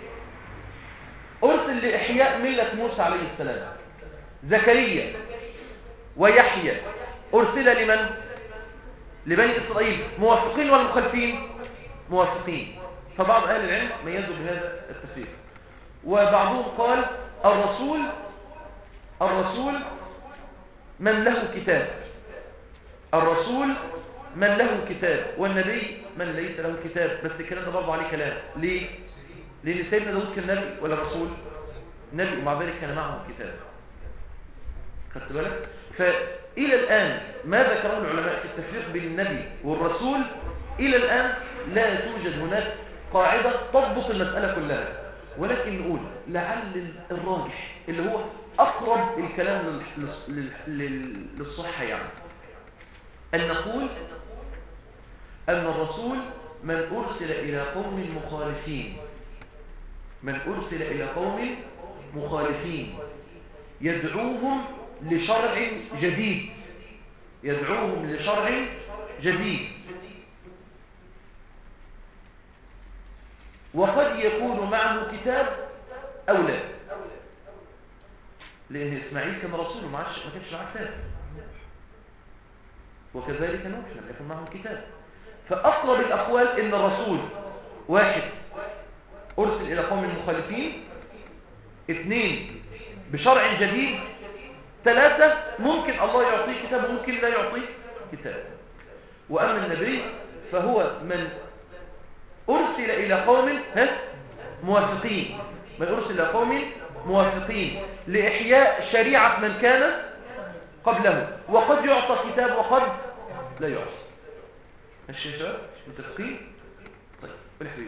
أرسل لإحياء ملة موسى عليه السلام. زكريا ويحيى أرسل لمن؟ لبني إسرائيل. موافقين ولا مخالفين؟ موافقين. فبعض أهل العلم ميزوا بهذا التفسير، وبعضهم قال الرسول من له كتاب، الرسول من له كتاب، والنبي من ليس له كتاب. بس الكلام ده برضه عليه كلام. ليه؟ لأن سيدنا داود كان نبي ولا رسول؟ نبي، ومع ذلك كان معه كتاب. خدت بالك؟ فإلى الآن ما ذكره العلماء في التفريق بين النبي والرسول إلى الآن لا توجد هناك قاعدة تضبط المسألة كلها، ولكن نقول لعل الراجح اللي هو أقرب الكلام للصحة يعني أن نقول أن الرسول من أرسل إلى قوم مخالفين، من أرسل إلى قوم مخالفين يدعوهم لشرع جديد، يدعوهم لشرع جديد. وقد يكون معه كتاب أو لا، لأن إسماعيل كان رسول ما كانش معه كتاب، وكذلك نوح لم يكن معه كتاب. فأقرب الأقوال إن الرسول واحد أرسل إلى قوم مخالفين، اثنين بشرع جديد، ثلاثة ممكن الله يعطيه كتاب وممكن لا يعطيه كتاب. وأما النبي فهو من أرسل إلى قوم موافقين، من أرسل إلى قوم موافقين لإحياء شريعة من كان قبله، وقد يعطى كتاب وقد لا يعطى. ماشي يا شباب؟ متفقين؟ طيب قول يا حبيبي.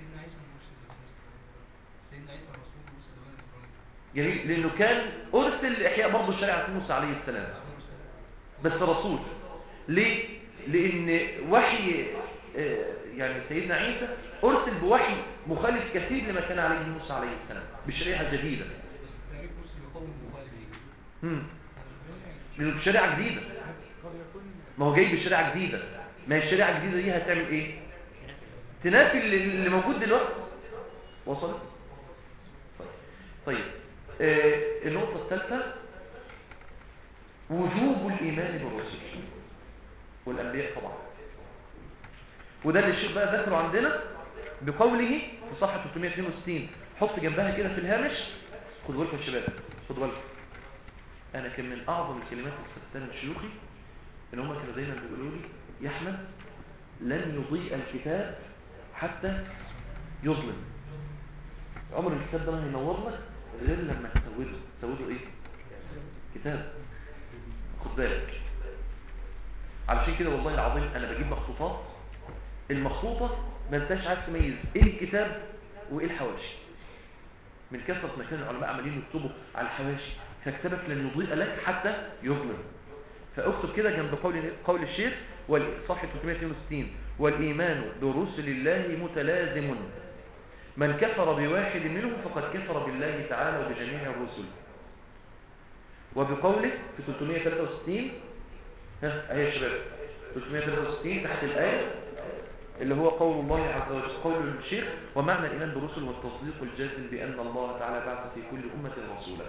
جميل، لأنه كان أرسل لإحياء برضه شريعة موسى عليه السلام بس رسول. ليه؟ لأن وحي يعني سيدنا عيسى أرسل بوحي مخالف كثير لما كان عليه موسى عليه السلام بشريعة جديدة. لأنه بشريعة جديدة، ما هو جاي بشريعة جديدة، ما هي الشريعة الجديدة دي هتعمل إيه؟ تنافي اللي موجود دلوقتي. وصلت؟ طيب النقطة الثالثة وجوب الإيمان بالرسل والأنبياء طبعا، وده اللي الشيخ بقى ذكره عندنا بقوله في صفحة 362. حط جنبها كده في الهامش، خدوا بالكم يا شباب، خدوا بالكم. أنا كان من أعظم الكلمات اللي استفدتها من شيوخي إن هم كانوا دايما بيقولوا لي يا أحمد لن يضيء الكتاب حتى يظلم. عمر الكتاب ده ما هينور لك غير لما تسوده إيه؟ كتاب. خد بالك، علشان كده والله العظيم أنا بجيب مخطوطات، المخطوطة ما انتش عارف تميز إيه الكتاب وإيه الحواشي من كثرة ما كان العلماء عمالين يكتبوا على الحواشي، فكتابك لن يضيء لك حتى يظلم. فاكتب كده جنب قول الشيخ صفحة 362: والإيمان برسل الله متلازم، من كفر بواحد منهم فقد كفر بالله تعالى وبجميع الرسل. وبقوله في 363 اهي يا شباب 363 تحت الآية اللي هو قول الله عز وجل، قول الشيخ: ومعنى الإيمان بالرسل والتصديق الجازم بأن الله تعالى بعث في كل أمة رسولا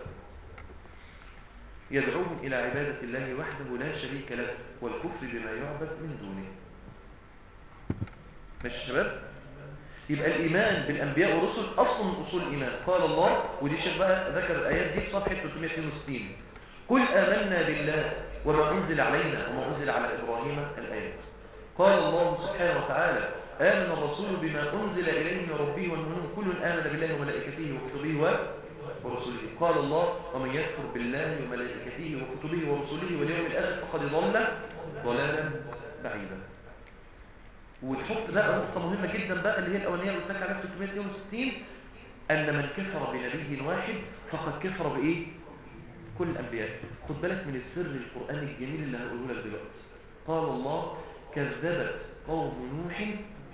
يدعوهم إلى عبادة الله وحده لا شريك له والكفر بما يعبد من دونه. ماشي يا شباب؟ يبقى الإيمان بالأنبياء والرسل أصل من أصول الإيمان. قال الله، ودي شيخ بقى ذكر الآيات دي في صفحة 362: قل آمنا بالله وما أنزل علينا وما أنزل على إبراهيم. الآيات. قال الله سبحانه وتعالى: آمن الرسول بما أنزل إليه من ربه والمؤمنون كل آمن بالله وملائكته وكتبه ورسله. قال الله: ومن يكفر بالله وملائكته وكتبه ورسله واليوم الآخر فقد ضل ضلالا بعيدا. وتحط بقى نقطة مهمة جدا بقى اللي هي الأولانية اللي قلت لك عليها في 362: أن من كفر بنبي واحد فقد كفر بإيه؟ كل الأنبياء. خد بالك من السر القرآني الجميل اللي هقوله لك دلوقتي. قال الله: كذبت قوم نوح.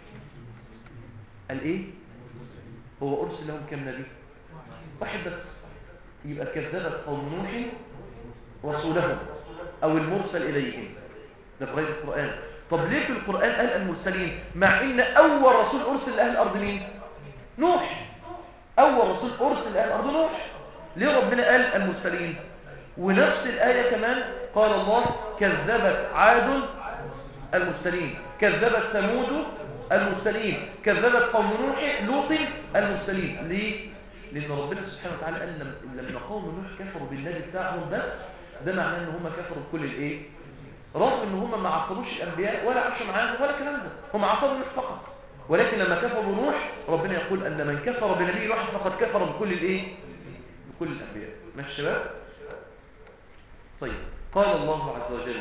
قال إيه؟ هو أرسل لهم كم نبي؟ واحد بس. يبقى كذبت قوم نوح رسولهم أو المرسل إليهم. ده في غير القرآن. طب ليه في القرآن قال المرسلين مع إن أول رسول أرسل لأهل الأرض مين؟ نوح. أول رسول أرسل لأهل الأرض نوح. ليه ربنا قال المرسلين؟ ونفس الآية كمان قال الله: كذبت عاد المرسلين، كذبت ثمود المرسلين، كذبت قوم نوح لوط المرسلين. ليه؟ لأن ربنا سبحانه وتعالى قال لما قوم نوح كفروا بالنبي بتاعهم ده معناه ان هم كفروا بكل الايه؟ رغم ان هم ما عصبوش الانبياء ولا عاشوا معاهم ولا الكلام ده، هم عصبوا نوح فقط. ولكن لما كفروا نوح ربنا يقول ان من كفر بنبي واحد فقد كفر بكل الايه؟ بكل الانبياء. ماشي شباب؟ طيب، قال الله عز وجل: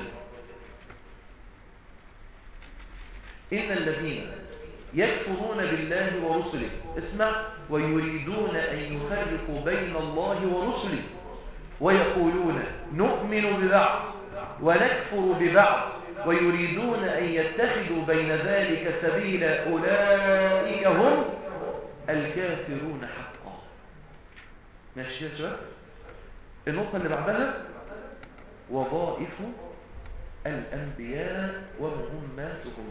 إن الذين يكفرون بالله ورسله، اسمع، ويريدون أن يفرقوا بين الله ورسله ويقولون نؤمن ببعض ونكفر ببعض ويريدون أن يتخذوا بين ذلك سبيلا أولئك هم الكافرون حقا. ماشي يا شباب؟ النقطة اللي بعدها: وظائف الأنبياء ومهماتهم.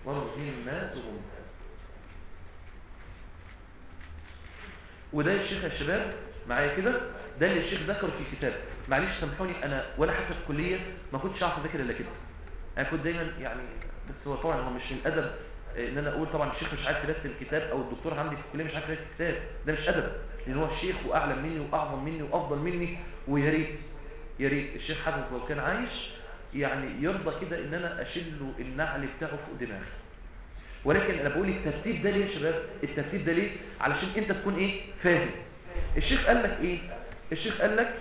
وده الشيخ يا شباب معايا كده، ده اللي الشيخ ذكره في الكتاب. معلش سامحوني، انا وانا حتى في الكليه ما كنتش اعرف اذاكر الا كده. انا كنت دايما يعني، بس هو طبعا هو مش من الادب ان انا اقول طبعا الشيخ مش عارف يرتب الكتاب او الدكتور عندي في الكليه مش عارف يرتب الكتاب. ده مش ادب، لان هو الشيخ واعلم مني واعظم مني وافضل مني. ويا ريت يا ريت الشيخ حافظ لو كان عايش يعني يرضى كده ان انا اشيل له النعل بتاعه فوق دماغي. ولكن انا بقول الترتيب ده ليه يا شباب؟ الترتيب ده ليه؟ علشان انت تكون ايه؟ فاهم. الشيخ قال لك ايه؟ الشيخ قال لك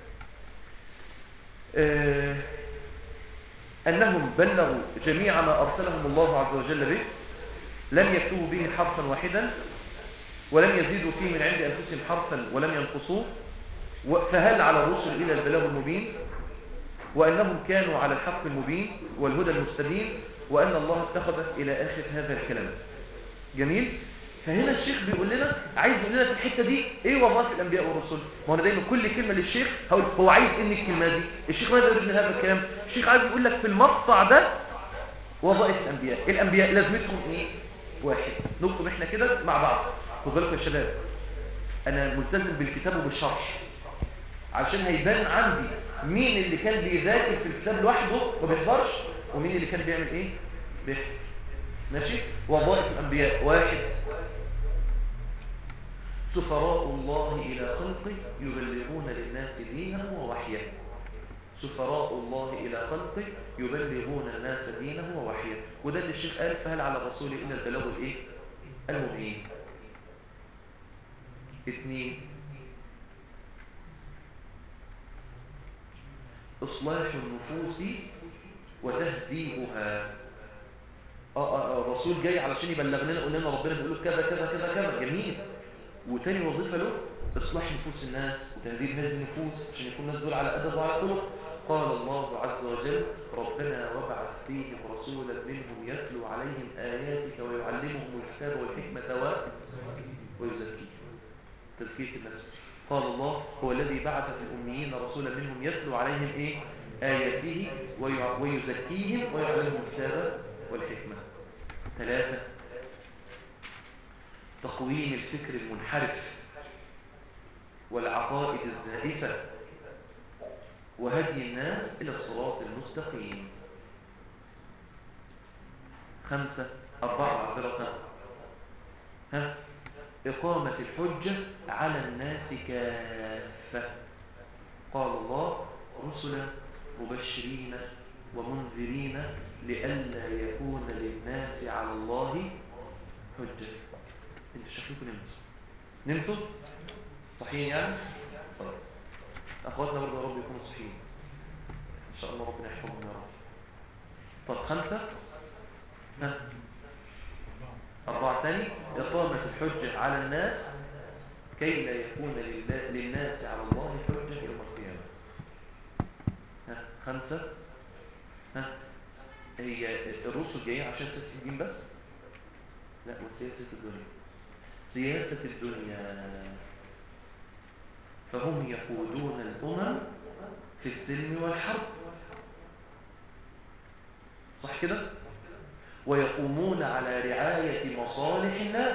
انهم بلغوا جميع ما ارسلهم الله عز وجل به، لم يكتبوا به حرفا واحدا ولم يزيدوا فيه من عند انفسهم حرفا ولم ينقصوه، فهل على الرسل الى البلاغ المبين، وانهم كانوا على الحق المبين والهدى المستبين، وان الله اتخذ الى اخر هذا الكلام. جميل. فهنا الشيخ بيقول لنا، عايز يقول لنا في الحته دي ايه وظائف الانبياء والرسل. ما انا دايما كل كلمه للشيخ هقول هو عايز ايه من الكلمه دي. الشيخ ماذا يريد من هذا الكلام؟ الشيخ عايز يقول لك في المقطع ده وظائف الانبياء. الانبياء لازمتهم ايه؟ واحد. نكتب احنا كده مع بعض. خد بالكم يا شباب، انا ملتزم بالكتاب وبالشرح عشان هيبان عندي مين اللي كان بيذاكر في الكتاب لوحده وما بيحضرش ومين اللي كان بيعمل ايه؟ بيحضر. ماشي. وظائف الانبياء: واحد، سفراء الله إلى خلقه يبلغون للناس دينه ووحيه. سفراء الله إلى خلقه يبلغون الناس دينه ووحيه. وده اللي الشيخ قال: فهل على الرسول إلا البلاغ الإيه؟ المبين. اثنين، إصلاح النفوس وتهذيبها. الرسول جاي علشان يبلغ لنا، يقول لنا ربنا بيقول له كذا كذا كذا كذا. جميل. وتاني وظيفة له إصلاح نفوس الناس وتهذيب هذه النفوس عشان يكون الناس دول على أدب وعلى خلق. قال الله عز وجل: ربنا وابعث فيهم رسولا منهم يتلو عليهم آياتك ويعلمهم الكتاب والحكمة ويزكيهم. تزكية النفس. قال الله: هو الذي بعث في الأميين رسولا منهم يتلو عليهم إيه؟ آياته ويزكيهم ويعلمهم الكتاب والحكمة. ثلاثة، تقويم الفكر المنحرف والعقائد الزائفة وهدي الناس إلى الصراط المستقيم. خمسة، أربعة، ها؟ إقامة الحجة على الناس كافة. قال الله رسلا مبشرين ومنذرين لئلا يكون للناس على الله حجة. انتوا شكلكم نمتوا صحيين يعني؟ طيب أخواتنا برضه يا رب يكونوا صحيين إن شاء الله، ربنا يحفظهم يا رب. طب 5. ها؟ 4 تاني. إقامة الحجة على الناس كي لا يكون للناس على الله حجة يوم القيامة. ها 5. ها؟ هي الرسل جايين عشان سياسة الدين بس؟ لا، وسياسة الدنيا. سياسة الدنيا. فهم يقودون الأمم في السلم والحرب، صح كده؟ ويقومون على رعاية مصالح الناس،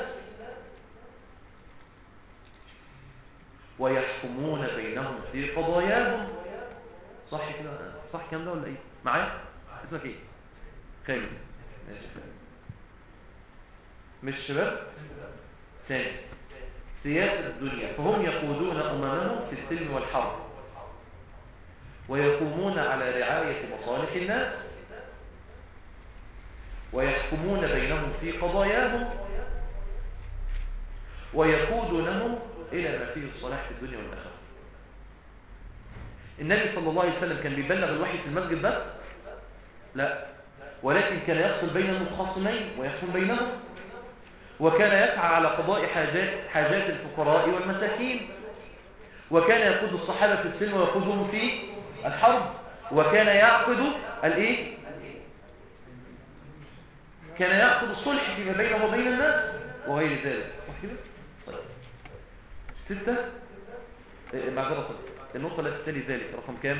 ويحكمون بينهم في قضاياهم، صح كده؟ صح كام ده ولا ايه؟ معايا؟ اسمك ايه؟ خالد. ماشي خالد. مش شباب؟ ثاني. سياسة الدنيا. فهم يقودون أممهم في السلم والحرب، ويقومون على رعاية مصالح الناس، ويحكمون بينهم في قضاياهم، ويقودونهم إلى ما فيه الصلاح في الدنيا والآخرة. النبي صلى الله عليه وسلم كان بيبلغ الوحي في المسجد بس؟ لا، ولكن كان يفصل بين المتخاصمين ويحكم بينهم، وكان يسعى على قضاء حاجات الفقراء والمساكين، وكان يقود الصحابة في السلم ويقودهم في الحرب، وكان يعقد الايه؟ كان يعقد الصلح فيما بينه وبين الناس وغير ذلك، صح كده؟ طيب 6. معذرة، النقطة التي تلي ذلك رقم كام؟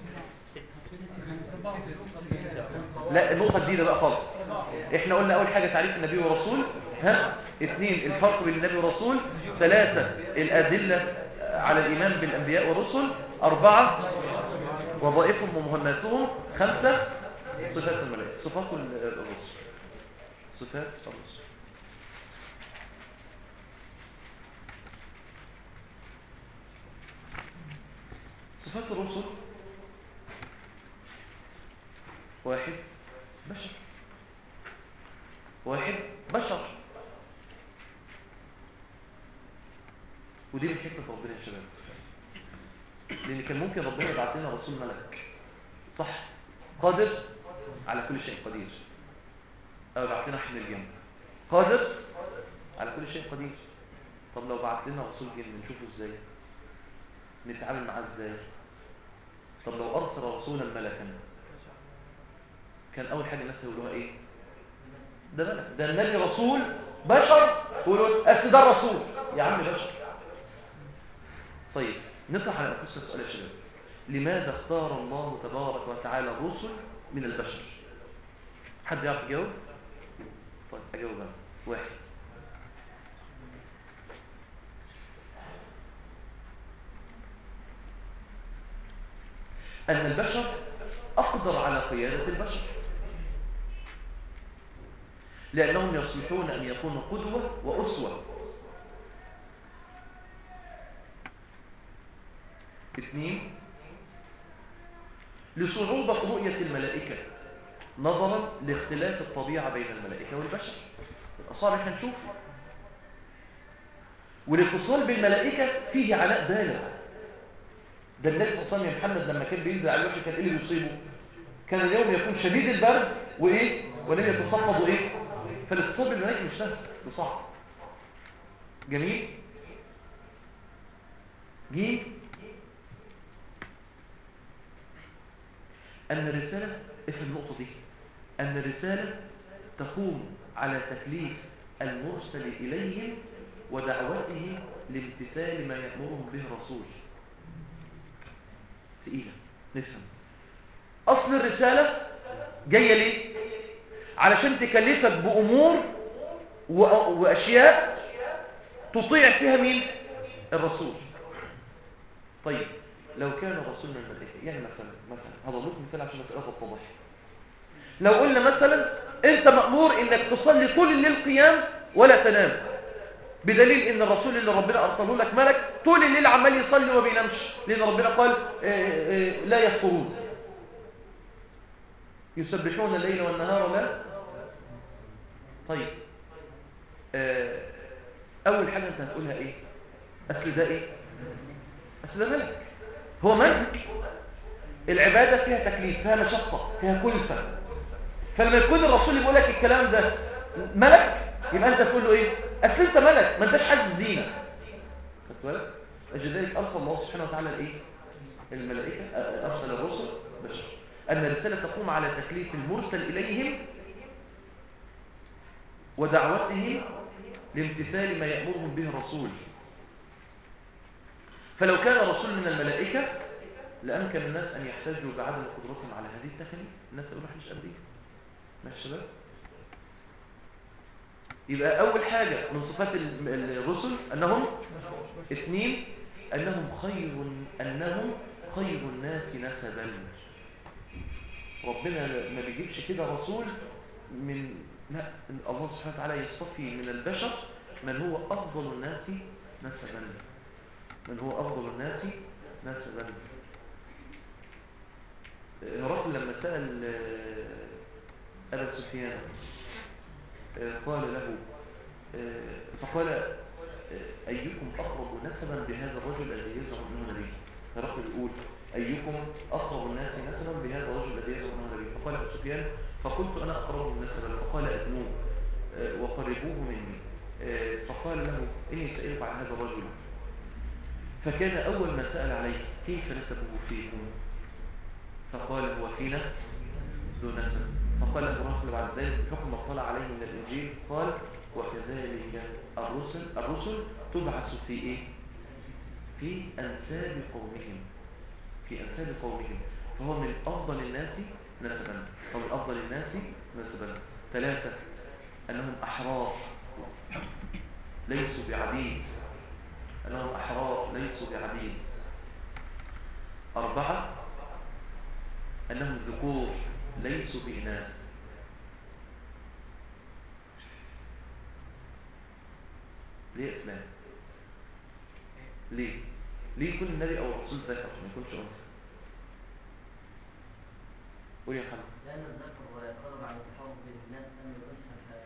لا، النقطة جديدة بقى خالص. احنا قلنا اول حاجة تعريف النبي والرسول. ها؟ 2 الفرق بين النبي والرسول. 3 الأدلة على الإيمان بالأنبياء والرسل. 4 وظائفهم ومهماتهم. 5 صفات الملائكة، صفات الرسل، صفات الرسل. صفات الرسل: 1 بشر. 1 بشر. ودي من حكمة ربنا يا شباب، لأن كان ممكن ربنا يبعث لنا رسول ملك، صح؟ قادر على كل شيء قدير. أو يبعث لنا حمل الجن، قادر على كل شيء قدير. طب لو بعث لنا رسول جن نشوفه ازاي؟ نتعامل معاه ازاي؟ طب لو أرسل رسولا ملكا كان أول حاجة الناس يقولوها إيه؟ ده ملك، ده النبي رسول بشر، يقولوا ده الرسول يا عم بشر. طيب نطرح على أنفسنا سؤال يا شباب: لماذا اختار الله تبارك وتعالى الرسل من البشر؟ حد يعرف يجاوب؟ طيب أجاوب أنا. 1 أن البشر أقدر على قيادة البشر، لأنهم يصلحون أن يكونوا قدوة وأسوة. 2 لصعوبة رؤية الملائكة نظرا لاختلاف الطبيعة بين الملائكة والبشر، الأصابع هنشوف. والاتصال بالملائكة فيه عناء بالغ. ده النبي صلى الله عليه وسلم يا محمد لما كان بينزل على الوحي كان ايه اللي يصيبه؟ كان اليوم يكون شديد البرد وايه؟ ولم يتصفد ايه؟ فالاتصال بالملائكة مش سهل، ده صعب. جميل. أن الرسالة، افهم النقطة دي، أن الرسالة تقوم على تكليف المرسل إليهم ودعوته لامتثال ما يأمرهم به الرسول. ثقيلة، نفهم. أصل الرسالة جاية ليه؟ علشان تكلفك بأمور وأشياء تطيع فيها مين؟ الرسول. طيب لو كان الرسول من الملائكة، يعني مثلا هضرب لكم مثال عشان مسألة تتضح. لو قلنا مثلا انت مأمور انك تصلي طول الليل قيام ولا تنام، بدليل ان الرسول اللي ربنا ارسله لك ملك طول الليل عمال يصلي وما بينامش، لان ربنا قال لا يفطرون، يسبحون الليل والنهار لا. طيب اول حاجه انت هتقولها ايه؟ اصل ده ايه؟ اصل ده ملك، هو ملك. العباده فيها تكليف، فيها مشقه، فيها كلفه. فلما يكون الرسول يقول لك الكلام ده ملك، يبقى انت تقول له ايه؟ اصل انت ملك، ما انتش حاسس زينه. خدت بالك؟ لذلك ارسل الله سبحانه وتعالى الايه؟ الملائكه، ارسل الرسل بشر، ان الرساله تقوم على تكليف المرسل اليهم ودعوتهم لامتثال ما يأمرهم به الرسول. فلو كان رسول من الملائكة لأمكن الناس أن يحتجوا بعدم قدرتهم على هذه التكاليف. الناس يقولوا احنا مش قادرين. ماشي يا شباب؟ يبقى أول حاجة من صفات الرسل أنهم اثنين، أنهم خير الناس نسبا. ربنا ما بيجيبش كده رسول من لا، الله سبحانه وتعالى يصطفي من البشر من هو أفضل الناس نسبا، من هو أفضل الناس نسبا. هرقل لما سأل أبا سفيان قال له فقال أيكم أقرب نسبا بهذا الرجل الذي يزعم أنه نبي؟ هرقل يقول أيكم أقرب الناس نسبا بهذا الرجل الذي يزعم أنه نبي؟ فقال أبو سفيان فقلت أنا أقرب نسبا. فقال أدنوه وقربوه مني. فقال له إني سألت عن هذا الرجل. فكان أول ما سأل عليه كيف نسبه فيكم؟ فقال هو فينا ذو نسب. فقال له هرقل بعد ذلك بحكم ما اطلع عليه من الإنجيل قال وكذلك الرسل تبعث في إيه؟ في أنساب قومهم، في أنساب قومهم. فهو من أفضل الناس نسبا، هو من أفضل الناس نسبا. ثلاثة، أنهم أحرار ليسوا بعبيد، أنهم أحرار ليسوا بعبيد. أربعة، أنهم ذكور ليسوا بإناث. ليه إسلام؟ ليه يكون النبي أو الرسول ذكر ما يكونش أنثى؟ قول يا محمد. لأن الذكر هو يقرب على التحول بين الناس أن الأنثى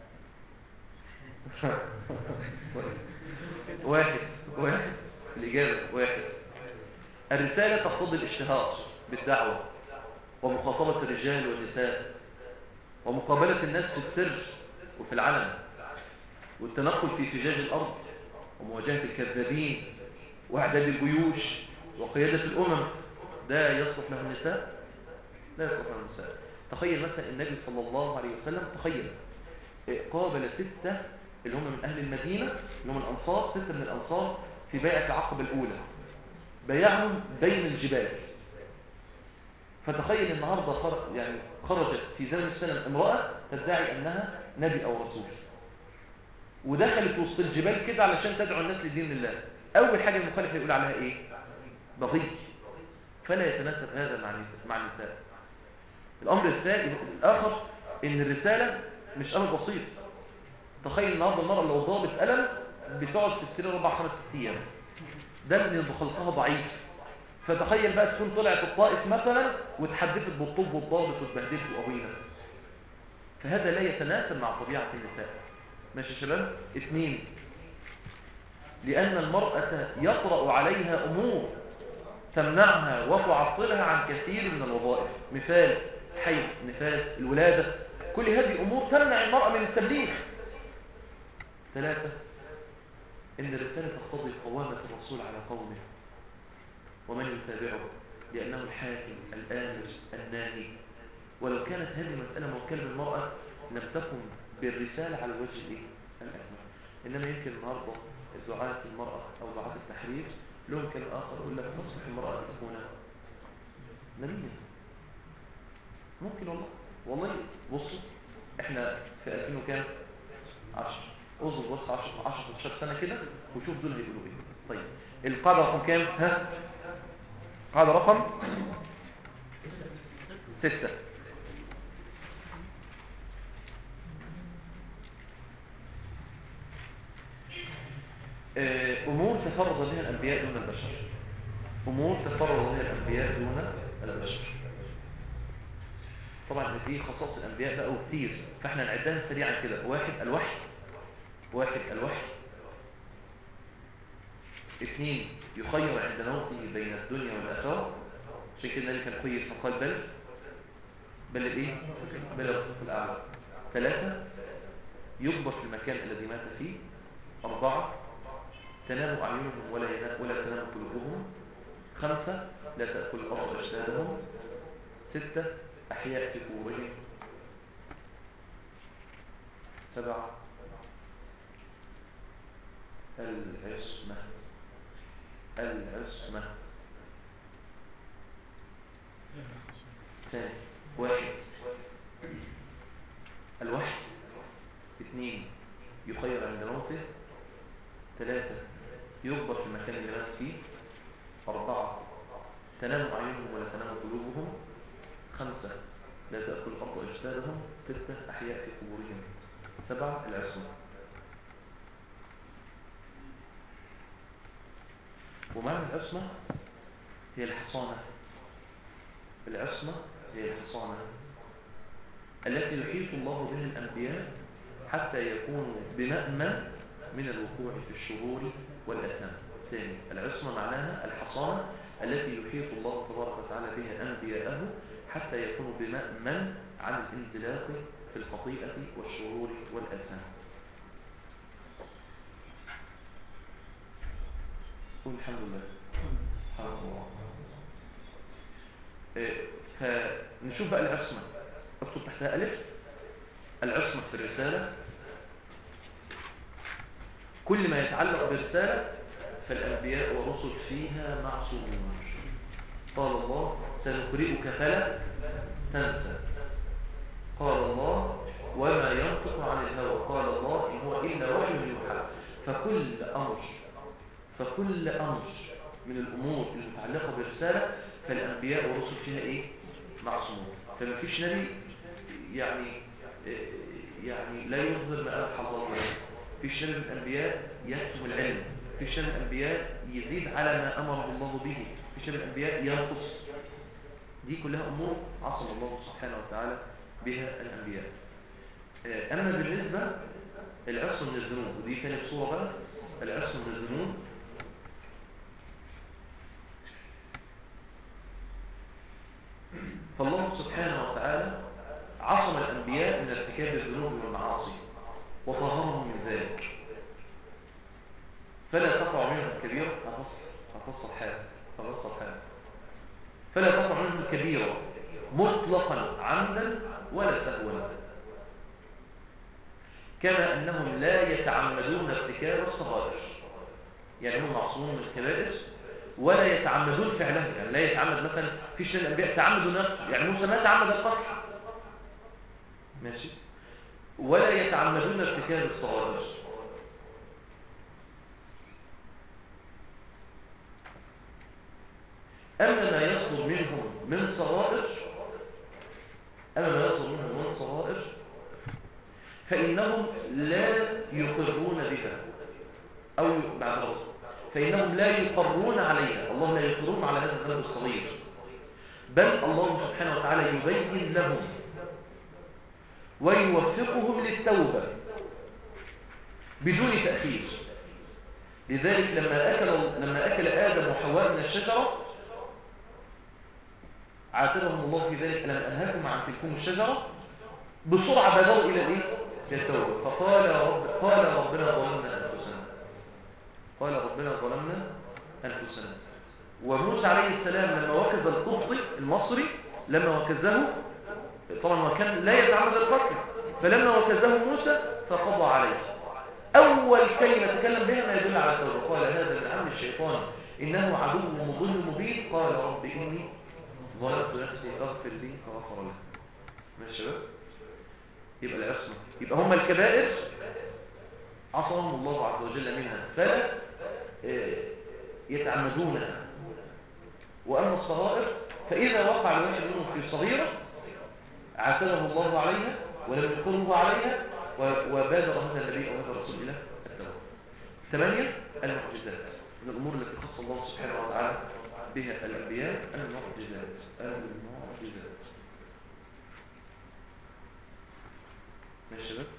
واحد الإجابة واحد. الرسالة تقتضي الاشتهار بالدعوة ومخاطبة الرجال والنساء ومقابلة الناس في السر وفي العلن والتنقل في فجاج الأرض ومواجهة الكذابين وإعداد الجيوش وقيادة الأمم. ده يصلح له النساء؟ لا يصلح له النساء. تخيل مثلا النبي صلى الله عليه وسلم، تخيل قابل 6 اللي هم من أهل المدينة اللي هم الأنصار، 6 من الأنصار في بيعة العقبة الأولى، بيعهم بين الجبال. فتخيل النهاردة خرجت في زمن السلام امرأة تدعي أنها نبي أو رسول، ودخلت وسط الجبال كده علشان تدعو الناس لدين الله. أول حاجة المخالف يقول عليها إيه؟ بغي. فلا يتناسب هذا مع النساء. الأمر الآخر إن الرسالة مش أمر بسيط. تخيل النهارده المرأة اللي ضابط ألم بتقعد في السرير 4-5 أيام، ده لأن خلقها ضعيف. فتخيل بقى تكون طلعت الطائف مثلا وتحدثت بالطب والضابط واتبهدلت وقوينا. فهذا لا يتناسب مع طبيعة النساء. ماشي يا شباب؟ 2، لأن المرأة يطرأ عليها أمور تمنعها وتعطلها عن كثير من الوظائف، مثال حيض، نفاس، الولادة، كل هذه أمور تمنع المرأة من التبليغ. 3، إن الرسالة تقتضي قوامة الرسول على قومه ومن يتابعه، لأنه الحاكم الآمر الناهي. ولو كانت هذه المسألة موكلة بالمرأة لم تكن بالرسالة على الوجه الأكمل. إنما يمكن النهارده دعاة المرأة أو دعاة التحرير لهم كلام آخر يقول لك تصلح المرأة أن تكون نبيا. ممكن والله بصوا احنا في 2000 وكام 10 اصبر بص 10 سنة كده وشوف دول هيقولوا ايه. طيب القاعدة رقم كام؟ قاعدة رقم 6. أمور تفرد بها الأنبياء دون البشر. أمور تفرد بها الأنبياء دون البشر. طبعا في خصائص الأنبياء بقى وكتير، فاحنا نعدها سريعا كده. واحد الوحي. 2 يخير عند موته بين الدنيا والآخرة، عشان كده النبي كان خير فقال بل الايه؟ بل الرفق الأعلى. 3 يكبر في المكان الذي مات فيه. 4 تنام أعينهم ولا تنام قلوبهم. 5 لا تأكل الأرض أجسادهم. 6 أحياء في قبورهم. 7 العصمة. ثاني 1 الوحي. 2 يخير عند موته. 3 يكبر في المكان اللي مات فيه. 4 تنام أعينهم ولا تنام قلوبهم. 5 لا تأكل الأرض أجسادهم. 6 أحياء في قبورهم. 7 العصمة. ومعنى العصمة هي الحصانة. العصمة هي الحصانة التي يحيط الله بها الأنبياء حتى يكونوا بمأمن من الوقوع في الشرور والأثام. ثاني العصمة معناها الحصانة التي يحيط الله تبارك وتعالى بها أنبياءه حتى يكونوا بمأمن عن الانزلاق في الخطيئة والشرور والأثام. قل الحمد لله. سبحان الله. فنشوف بقى العصمة. اكتب تحتها ألف. العصمة في الرسالة كل ما يتعلق بالرسالة فالأنبياء والرسل فيها معصومون. قال الله سنقرئك فلا تنسى. قال الله وما ينطق عن الهوى. قال الله إن هو إلا وحي يوحى. فكل أمر من الأمور المتعلقة بالرسالة فالأنبياء والرسل فيها إيه؟ معصومون. فما فيش نبي يعني لا يظهر ما أبحى الله له. فيش نبي من الأنبياء يكتم العلم. فيش نبي من الأنبياء يزيد على ما أمره الله به. فيش نبي من الأنبياء ينقص. دي كلها أمور عصم الله سبحانه وتعالى بها الأنبياء. أما بالنسبة العصم من الذنوب، ودي كانت صورة بقى العصم من الذنوب. فالله سبحانه وتعالى عصم الأنبياء من ارتكاب الذنوب والمعاصي وطهرهم من ذلك، فلا تقع منهم الكبيرة. هفصل حاجة. فلا تقع منهم الكبيرة مطلقا عمدا ولا سهوا، كما أنهم لا يتعمدون ارتكاب الصغائر. يعني هم معصومون من الكبائر ولا يتعمدون فعلها. يعني لا يتعمد مثلا في شيء الأنبياء تعمدوا نفسه، يعني موسى ما تعمد القتل ماشي، ولا يتعمدون ارتكاب الصغائر. أما ما يصدر منهم من صغائر فإنهم لا يقرون بها، أو بعد رضا فإنهم لا يقرون عليها. الله لا يقرون على هذا الذنب الصغير، بل الله سبحانه وتعالى يبين لهم ويوفقهم للتوبة بدون تأخير. لذلك لما أكل آدم وحواء من الشجرة عاتبهم الله في ذلك: ألم أنهاكم عن تلكم الشجرة؟ بسرعة بادروا إلى الإيه؟ التوبة. قال ربنا ظلمنا أنفسنا. وموسى عليه السلام لما وكز القبطي المصري، لما وكزه طبعا وكان لا يتعمد القتل، فلما وكزه موسى فقضى عليه. أول كلمة تكلم بها ما يدل على التوبة. قال هذا من عمل الشيطان إنه عدو مضل مبين. قال رب إني ظلمت نفسي فاغفر لي فغفر له. ماشي يا شباب؟ يبقى العصمة، يبقى هم الكبائر عصمهم الله عز وجل منها فلا يتعمدونها. وأما الصغائر فإذا وقع الواحد منهم في صغيرة عاتبه الله عليها ولم يقره عليها، وبادر هذا النبي أو هذا الرسول إلى التوبة. 8 المعجزات، من الأمور التي خص الله سبحانه وتعالى بها الأنبياء المعجزات. المعجزات ماشي يا شباب؟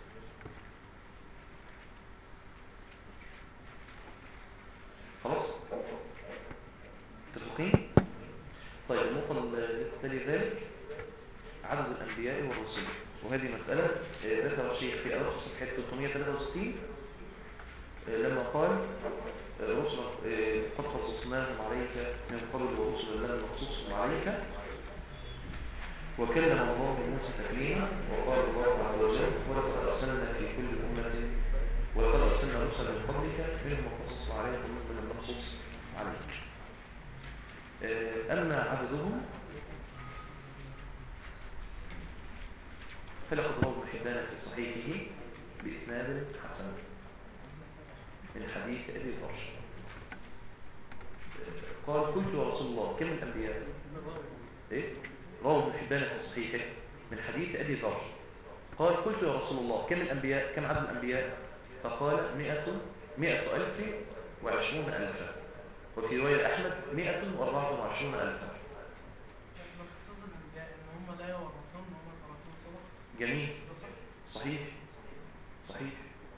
خلاص متفقين؟ طيب النقطة التالية ذلك عدد الأنبياء والرسل، وهذه مسألة ذكر الشيخ في أول صفحة 363 لما قال رسل قد قصصناهم عليك من قبل ورسل لم نقصصهم عليك، وكلم الله موسى تكليما، وقال الله عز وجل ولقد أرسلنا في كل أمة ولقد أرسلنا رسلا من قبلك منهم من قصص عليك ومنهم من لم نقصص عليك. أما عددهم فلقد روى ابن حبان في صحيحه بإسناد حسن من حديث أبي ذر قال قلت يا رسول الله كم الأنبياء؟ إيه؟ روى ابن حبان في صحيحه من حديث أبي ذر قال قلت يا رسول الله كم الأنبياء؟ كم عدد الأنبياء؟ فقال 120,000 وفي رواية أحمد 124,000. جميل، صحيح صحيح.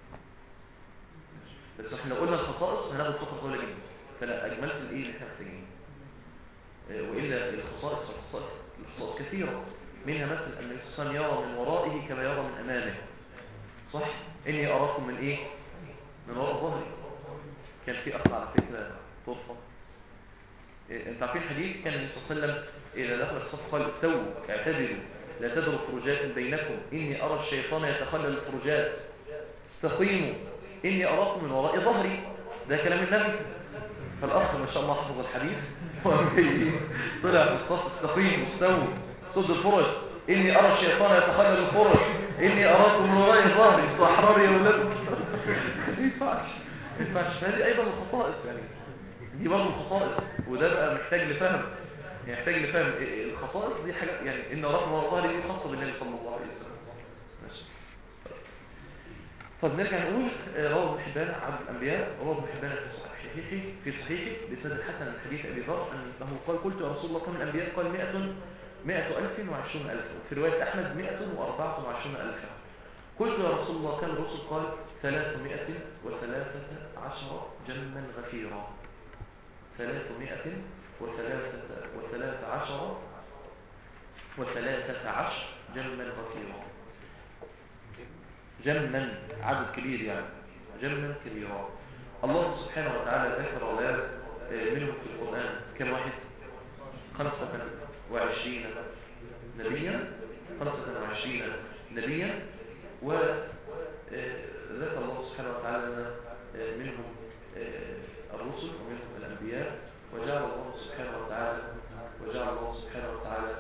بس احنا لو قلنا الخصائص هناخد فترة طويلة جدا، فلا أجملت الإيه اللي احنا محتاجين. وإلا الخصائص كثيرة، منها مثل أن الإنسان يرى من ورائه كما يرى من أمامه، صح؟ إني أراكم من إيه؟ من وراء ظهري. كان في أخ على فكرة طرفة، انت عارفين حديث كان النبي صلى الله عليه وسلم إذا دخل الصف قال استووا اعتدلوا لا تذروا فرجات بينكم إني أرى الشيطان يتخلل الفرجات، استقيموا إني أراكم من وراء ظهري. ده كلام النبي. فالأخ ما شاء الله حفظ الحديث طلع في الصف استقيموا استووا صد الفرج إني أرى الشيطان يتخلل الفرج إني أراكم من وراء ظهري. صحرار يا ولد ما ينفعش. فهذه أيضا الخصائص، يعني دي برضه الخصائص، وده بقى محتاج لفهم، يحتاج لفهم الخصائص دي حاجة، يعني إن رقم الله دي خاصة بالنبي صلى الله عليه وسلم. ماشي. طب نرجع نقول رواه ابن حبان عدد الأنبياء، رواه ابن حبان في صحيحه بسند الحسن من حديث أبي ذر أنه قال قلت يا رسول الله كم الأنبياء؟ قال 100,020,000. وفي رواية أحمد 124,000. قلت يا رسول الله كم الرسل؟ قال 313 جما غفيرا. 313 جما غفيرا. جما عدد كبير، يعني جما كبيرا. الله سبحانه وتعالى ذكر أولاد منهم في القرآن كم واحد؟ 25 نبيا. 25 نبيا. وذكر الله سبحانه وتعالى منهم الرسل ومنهم الأنبياء، وجعل الله سبحانه وتعالى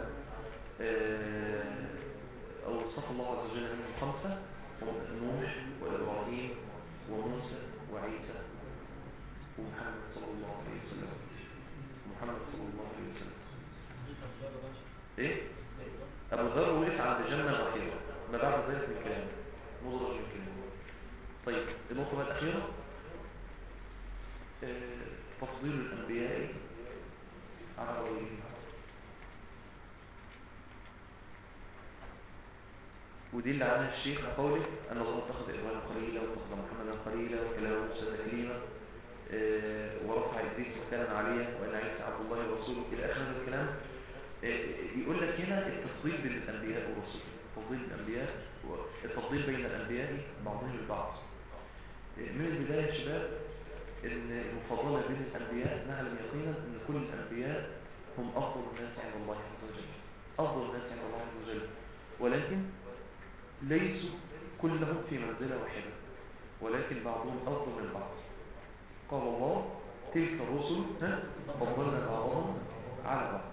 أو وصف الله عز وجل منهم 5: نوح وإبراهيم وموسى وعيسى ومحمد صلى الله عليه وسلم. إيه؟ أبو ذر وقف عند جنة الأخيرة، ما بعد ذلك من كلام مدرج من كلام. طيب النقطة الأخيرة تفضيل الأنبياء على غيرهم، ودي اللي عنها الشيخ قوله أن الله اتخذ إبراهيم خليلا واتخذ محمدا خليلا وكلمه موسى تكليما ورفع إدريس مكانا عليا وأن عيسى عبد الله ورسوله إلى آخر هذا الكلام. يقول لك هنا التفضيل بين الأنبياء والرسل، التفضيل بين الأنبياء بعضهم البعض. من البداية يا شباب ان المفضلة بين الأنبياء نعلم يقينا أن كل الأنبياء هم أفضل الناس عند الله عز وجل، أفضل الناس عند الله عز وجل، ولكن ليسوا كلهم في منزلة واحدة، ولكن بعضهم أفضل من بعض. قال الله تلك الرسل فضلنا بعضهم على بعض.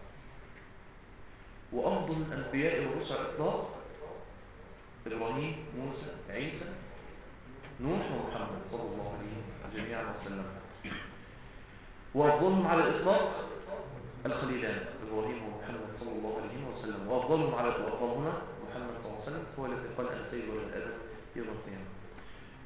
وأفضل الأنبياء والرسل على الإطلاق إبراهيم، موسى، عيسى، نوح ومحمد صلى الله عليه جميعا وسلم. وأفضلهم على الإطلاق الخليلان إبراهيم ومحمد صلى الله عليه وسلم. وأفضلهم على الإطلاق محمد صلى الله عليه وسلم هو الذي قال أنا سيد ولد آدم يوم القيامة.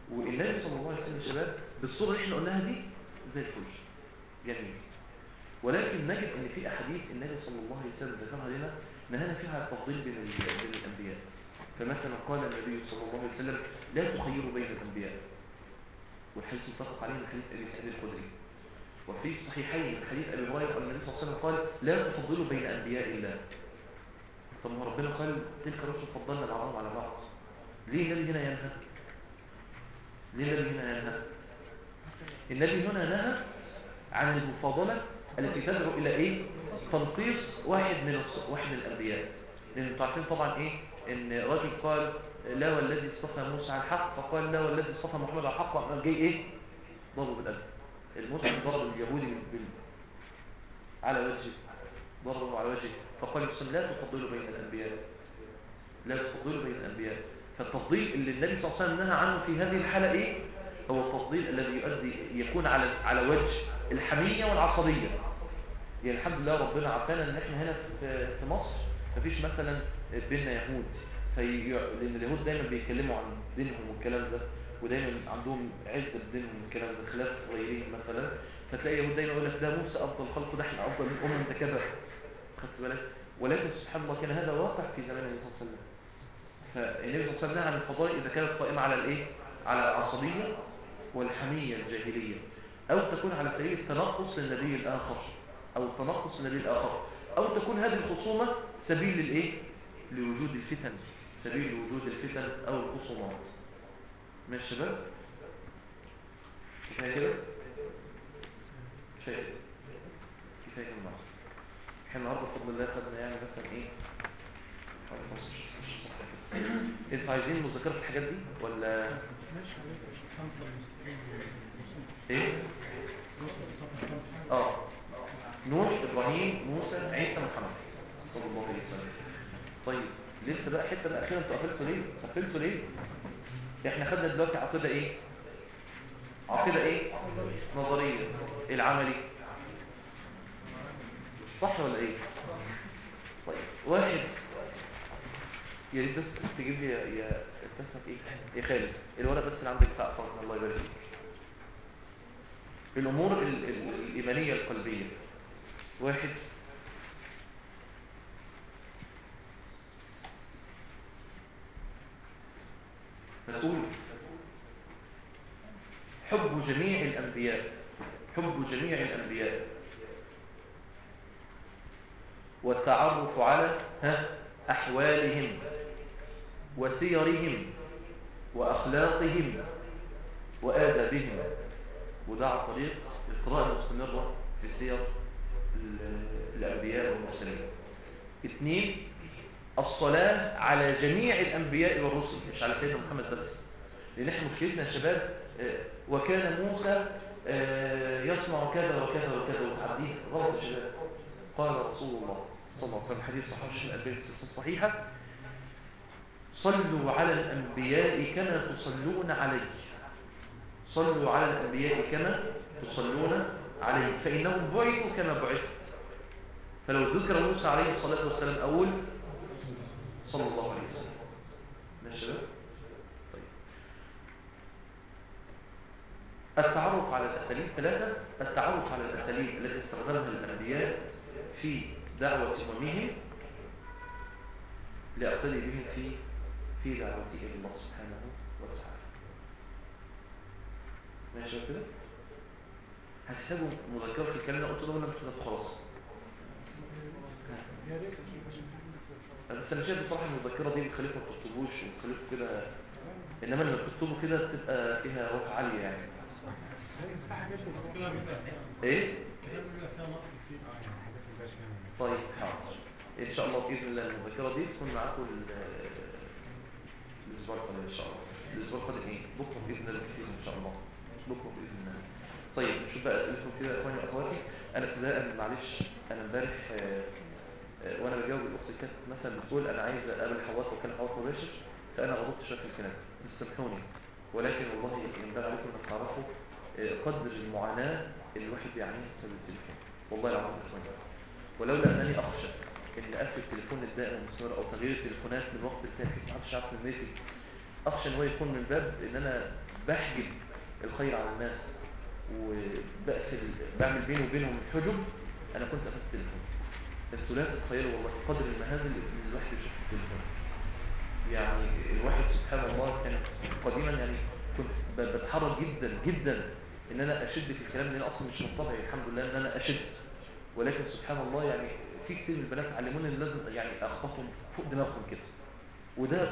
والنبي صلى الله عليه وسلم يا شباب بالصورة اللي احنا قلناها دي زي الفل جميل. ولكن نجد ان في احاديث النبي صلى الله عليه وسلم ذكرها لنا نهانا فيها عن التفضيل بين الانبياء. فمثلا قال النبي صلى الله عليه وسلم لا تخيروا بين الانبياء، والحديث متفق عليه من حديث ابي سعيد الخدري. وفي الصحيحين من حديث ابي هريره قال النبي صلى الله عليه وسلم قال لا تفضلوا بين انبياء الله. طب ما ربنا قال تلك الرسل فضلنا بعضهم على بعض، ليه النبي هنا ينهى؟ ليه النبي هنا ينهى؟ النبي هنا نهى عن المفاضله التي تدعو الى ايه؟ تنقيص واحد من الانبياء. لان انتوا عارفين طبعا ايه ان رجل قال لا والذي اصطفى موسى على الحق، فقال لا والذي اصطفى محمد على الحق، وقام جاي ايه؟ ضربه بالقلم. المسلم ضرب اليهودي على وجهه، ضربه على وجهه، فقال الرسول لا تفضلوا بين الانبياء، لا تفضلوا بين الانبياء. فالتفضيل اللي النبي صلى الله عليه وسلم نهى عنه في هذه الحاله ايه؟ هو التفضيل الذي يكون على وجه الحميه والعصبيه. يعني الحمد لله ربنا عافانا ان احنا هنا في مصر مفيش مثلا بيننا يهود، لان اليهود دايما بيتكلموا عن دينهم والكلام ده، ودايما عندهم عزه بدينهم والكلام ده خلاف غيرهم مثلا. فتلاقي اليهود دايما يقول لك ده موسى افضل خلق، ده احنا افضل من ده كذا، خدت بالك؟ ولكن سبحان الله كان هذا واقع في زمان النبي صلى الله عليه وسلم. فالنبي صلى الله عليه وسلم عن الفضائل اذا كانت قائمه على الايه؟ على العصبيه والحميه الجاهليه، او تكون على سبيل التنقص للنبي الاخر، او التنقص للنبي الاخر، او تكون هذه الخصومه سبيل للايه؟ لوجود الفتن، سبيل لوجود الفتن او الخصومات. ماشي يا شباب؟ كفايه كده؟ كفايه كفايه كده النهارده. احنا النهارده بفضل الله خدنا يعني مثلا ايه؟ انتوا عايزين مذاكره في الحاجات دي ولا ايه؟ نوح، ابراهيم، موسى، عيسى، محمد صلى الله عليه وسلم. طيب لسه بقى حته بقى اخيرا، انتوا قفلتوا ليه؟ احنا خدنا دلوقتي عقيده ايه؟ عقيده ايه؟ نظريه. العملي صح ولا ايه؟ طيب واحد يا ريت بس تجيب لي يا اسمك ايه؟ يا خالد الورق بس اللي عندك بتاع فرضنا الله يبارك فيك. الامور الايمانيه القلبيه. واحد نقول حب جميع الأنبياء، حب جميع الأنبياء والتعرف على أحوالهم وسيرهم وأخلاقهم وآدابهم، وده عن طريق القراءة المستمرة في سير الأنبياء والمرسلين. 2 الصلاة على جميع الأنبياء والرسل، مش على سيدنا محمد بس، لأن احنا مشكلتنا يا شباب وكان موسى يصنع كذا وكذا وكذا وتعديه غلط يا شباب. قال رسول الله صلى الله عليه وسلم حديث صحيح الألباني الصحيحة صلوا على الأنبياء كما تصلون علي، صلوا على الأنبياء كما تصلون علي فإنهم بعثوا كما بعثوا. فلو ذكر موسى عليه الصلاة والسلام أول صلى الله عليه وسلم. ماشي شباب؟ طيب التعرف على الأساليب. 3 التعرف على الأساليب التي استخدمها الأنبياء في دعوة أممهم لأقتدي بهم في دعوته إلى الله سبحانه وتعالى. ماشي كده؟ هتحتاجوا مذكرة في الكلام اللي قلته ده ولا مش كده خلاص؟ بس أنا شايف بصراحة المذكرة دي بتخليكم ما تكتبوش وتخليكم كده، إنما لما تكتبوا كده تبقى فيها روح عالية يعني. إيه؟ طيب حاضر إن شاء الله بإذن الله المذكرة دي تكون معاكم الأسبوع القادم إن شاء الله. الأسبوع القادم إيه؟ بكرة بإذن الله إن شاء الله، بكرة بإذن الله. طيب نشوف بقى أسئلتكم كده يا إخواني وأخواتي. أنا ابتداء معلش أنا امبارح وانا بجاوب الاخت كانت مثلا بتقول انا عايز اقابل حواس وكان حواس مباشر، فانا غلطت شويه في الكلام سامحوني، ولكن والله ينبغي عليكم انكم تعرفوا قدر المعاناه اللي الواحد بيعانيها بسبب التليفون. والله العظيم يا ولولا انني اخشى ان قفل التليفون الدائم المستمر او تغيير التليفونات من وقت للتاني ما حدش عارف نمرتي، اخشى ان هو يكون من باب ان انا بحجب الخير على الناس وبقفل بعمل بيني وبينهم الحجب، انا كنت اخذت التليفون. انتوا لا تتخيلوا والله قدر المهازل اللي الواحد يشوف في التليفون. يعني الواحد سبحان الله كان قديما يعني كنت بتحرك جدا جدا ان انا اشد في الكلام، لان انا اصلا مش من طبعي الحمد لله ان انا اشد، ولكن سبحان الله يعني في كتير من البنات علموني ان لازم يعني اخطفهم فوق دماغهم كده، وده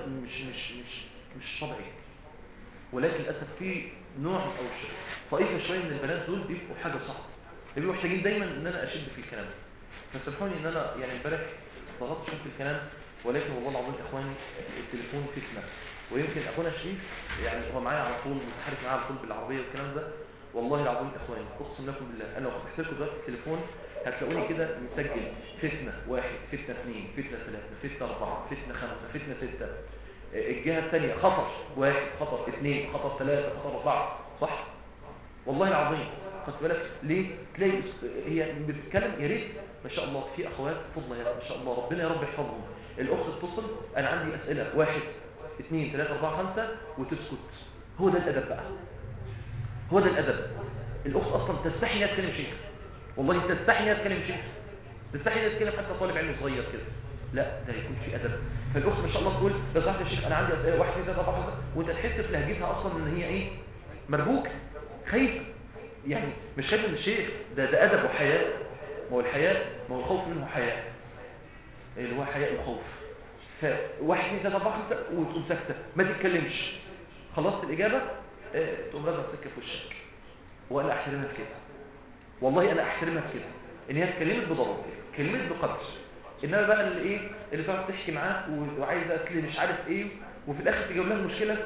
مش طبيعي. ولكن للاسف في نوع او طائفه شويه من البنات دول بيبقوا حاجه صعبه، بيبقوا محتاجين دايما ان انا اشد في الكلام. فسامحوني ان انا يعني امبارح ضغطت شويه في الكلام، ولكن والله العظيم يا اخواني التليفون فتنه. ويمكن اخونا شريف يعني هو معايا على طول، متحرك معايا على طول بالعربيه والكلام ده. والله العظيم يا اخواني اقسم لكم بالله انا لو فتحت لكم دلوقتي التليفون هتلاقوني كده مسجل فتنه 1، فتنه 2، فتنه 3، فتنه 4، فتنه 5، فتنه 6. الجهه الثانيه خطر 1، خطر 2، خطر 3، خطر 4. صح والله العظيم. خدت بالك ليه؟ تلاقي هي بتتكلم يا ريت ما شاء الله في اخوات فضله يا ما شاء الله ربنا يا رب يحفظهم. الاخت تتصل انا عندي اسئله 1 2 3 4 5 وتسكت. هو ده الادب بقى، هو ده الادب. الاخت اصلا تستحي انها تكلم شيخ، والله تستحي انها تكلم شيخ، تستحي انها تكلم حتى طالب علم صغير كده. لا ده يكون في ادب. فالاخت ما شاء الله تقول يا صاحبي الشيخ انا عندي اسئله 1 2 3 4 5، وانت تحس في لهجتها اصلا ان هي ايه، مربوكه خايفه. يعني مش خايف من الشيخ، ده ادب وحياء. ما هو الحياء ما هو الخوف منه حياء، اللي هو حياء وخوف. فواحد 2 3 4 5 وتقوم ساكته ما تتكلمش. خلصت الاجابه تقوم رافعه السكه في وشك. وانا احترمها في كده، والله انا احترمها في كده ان هي اتكلمت بضرورة، كلمت بقدر. انما بقى اللي ايه اللي تقعد تحكي معاه وعايزه تقول مش عارف ايه، وفي الاخر تجيب لها المشكله.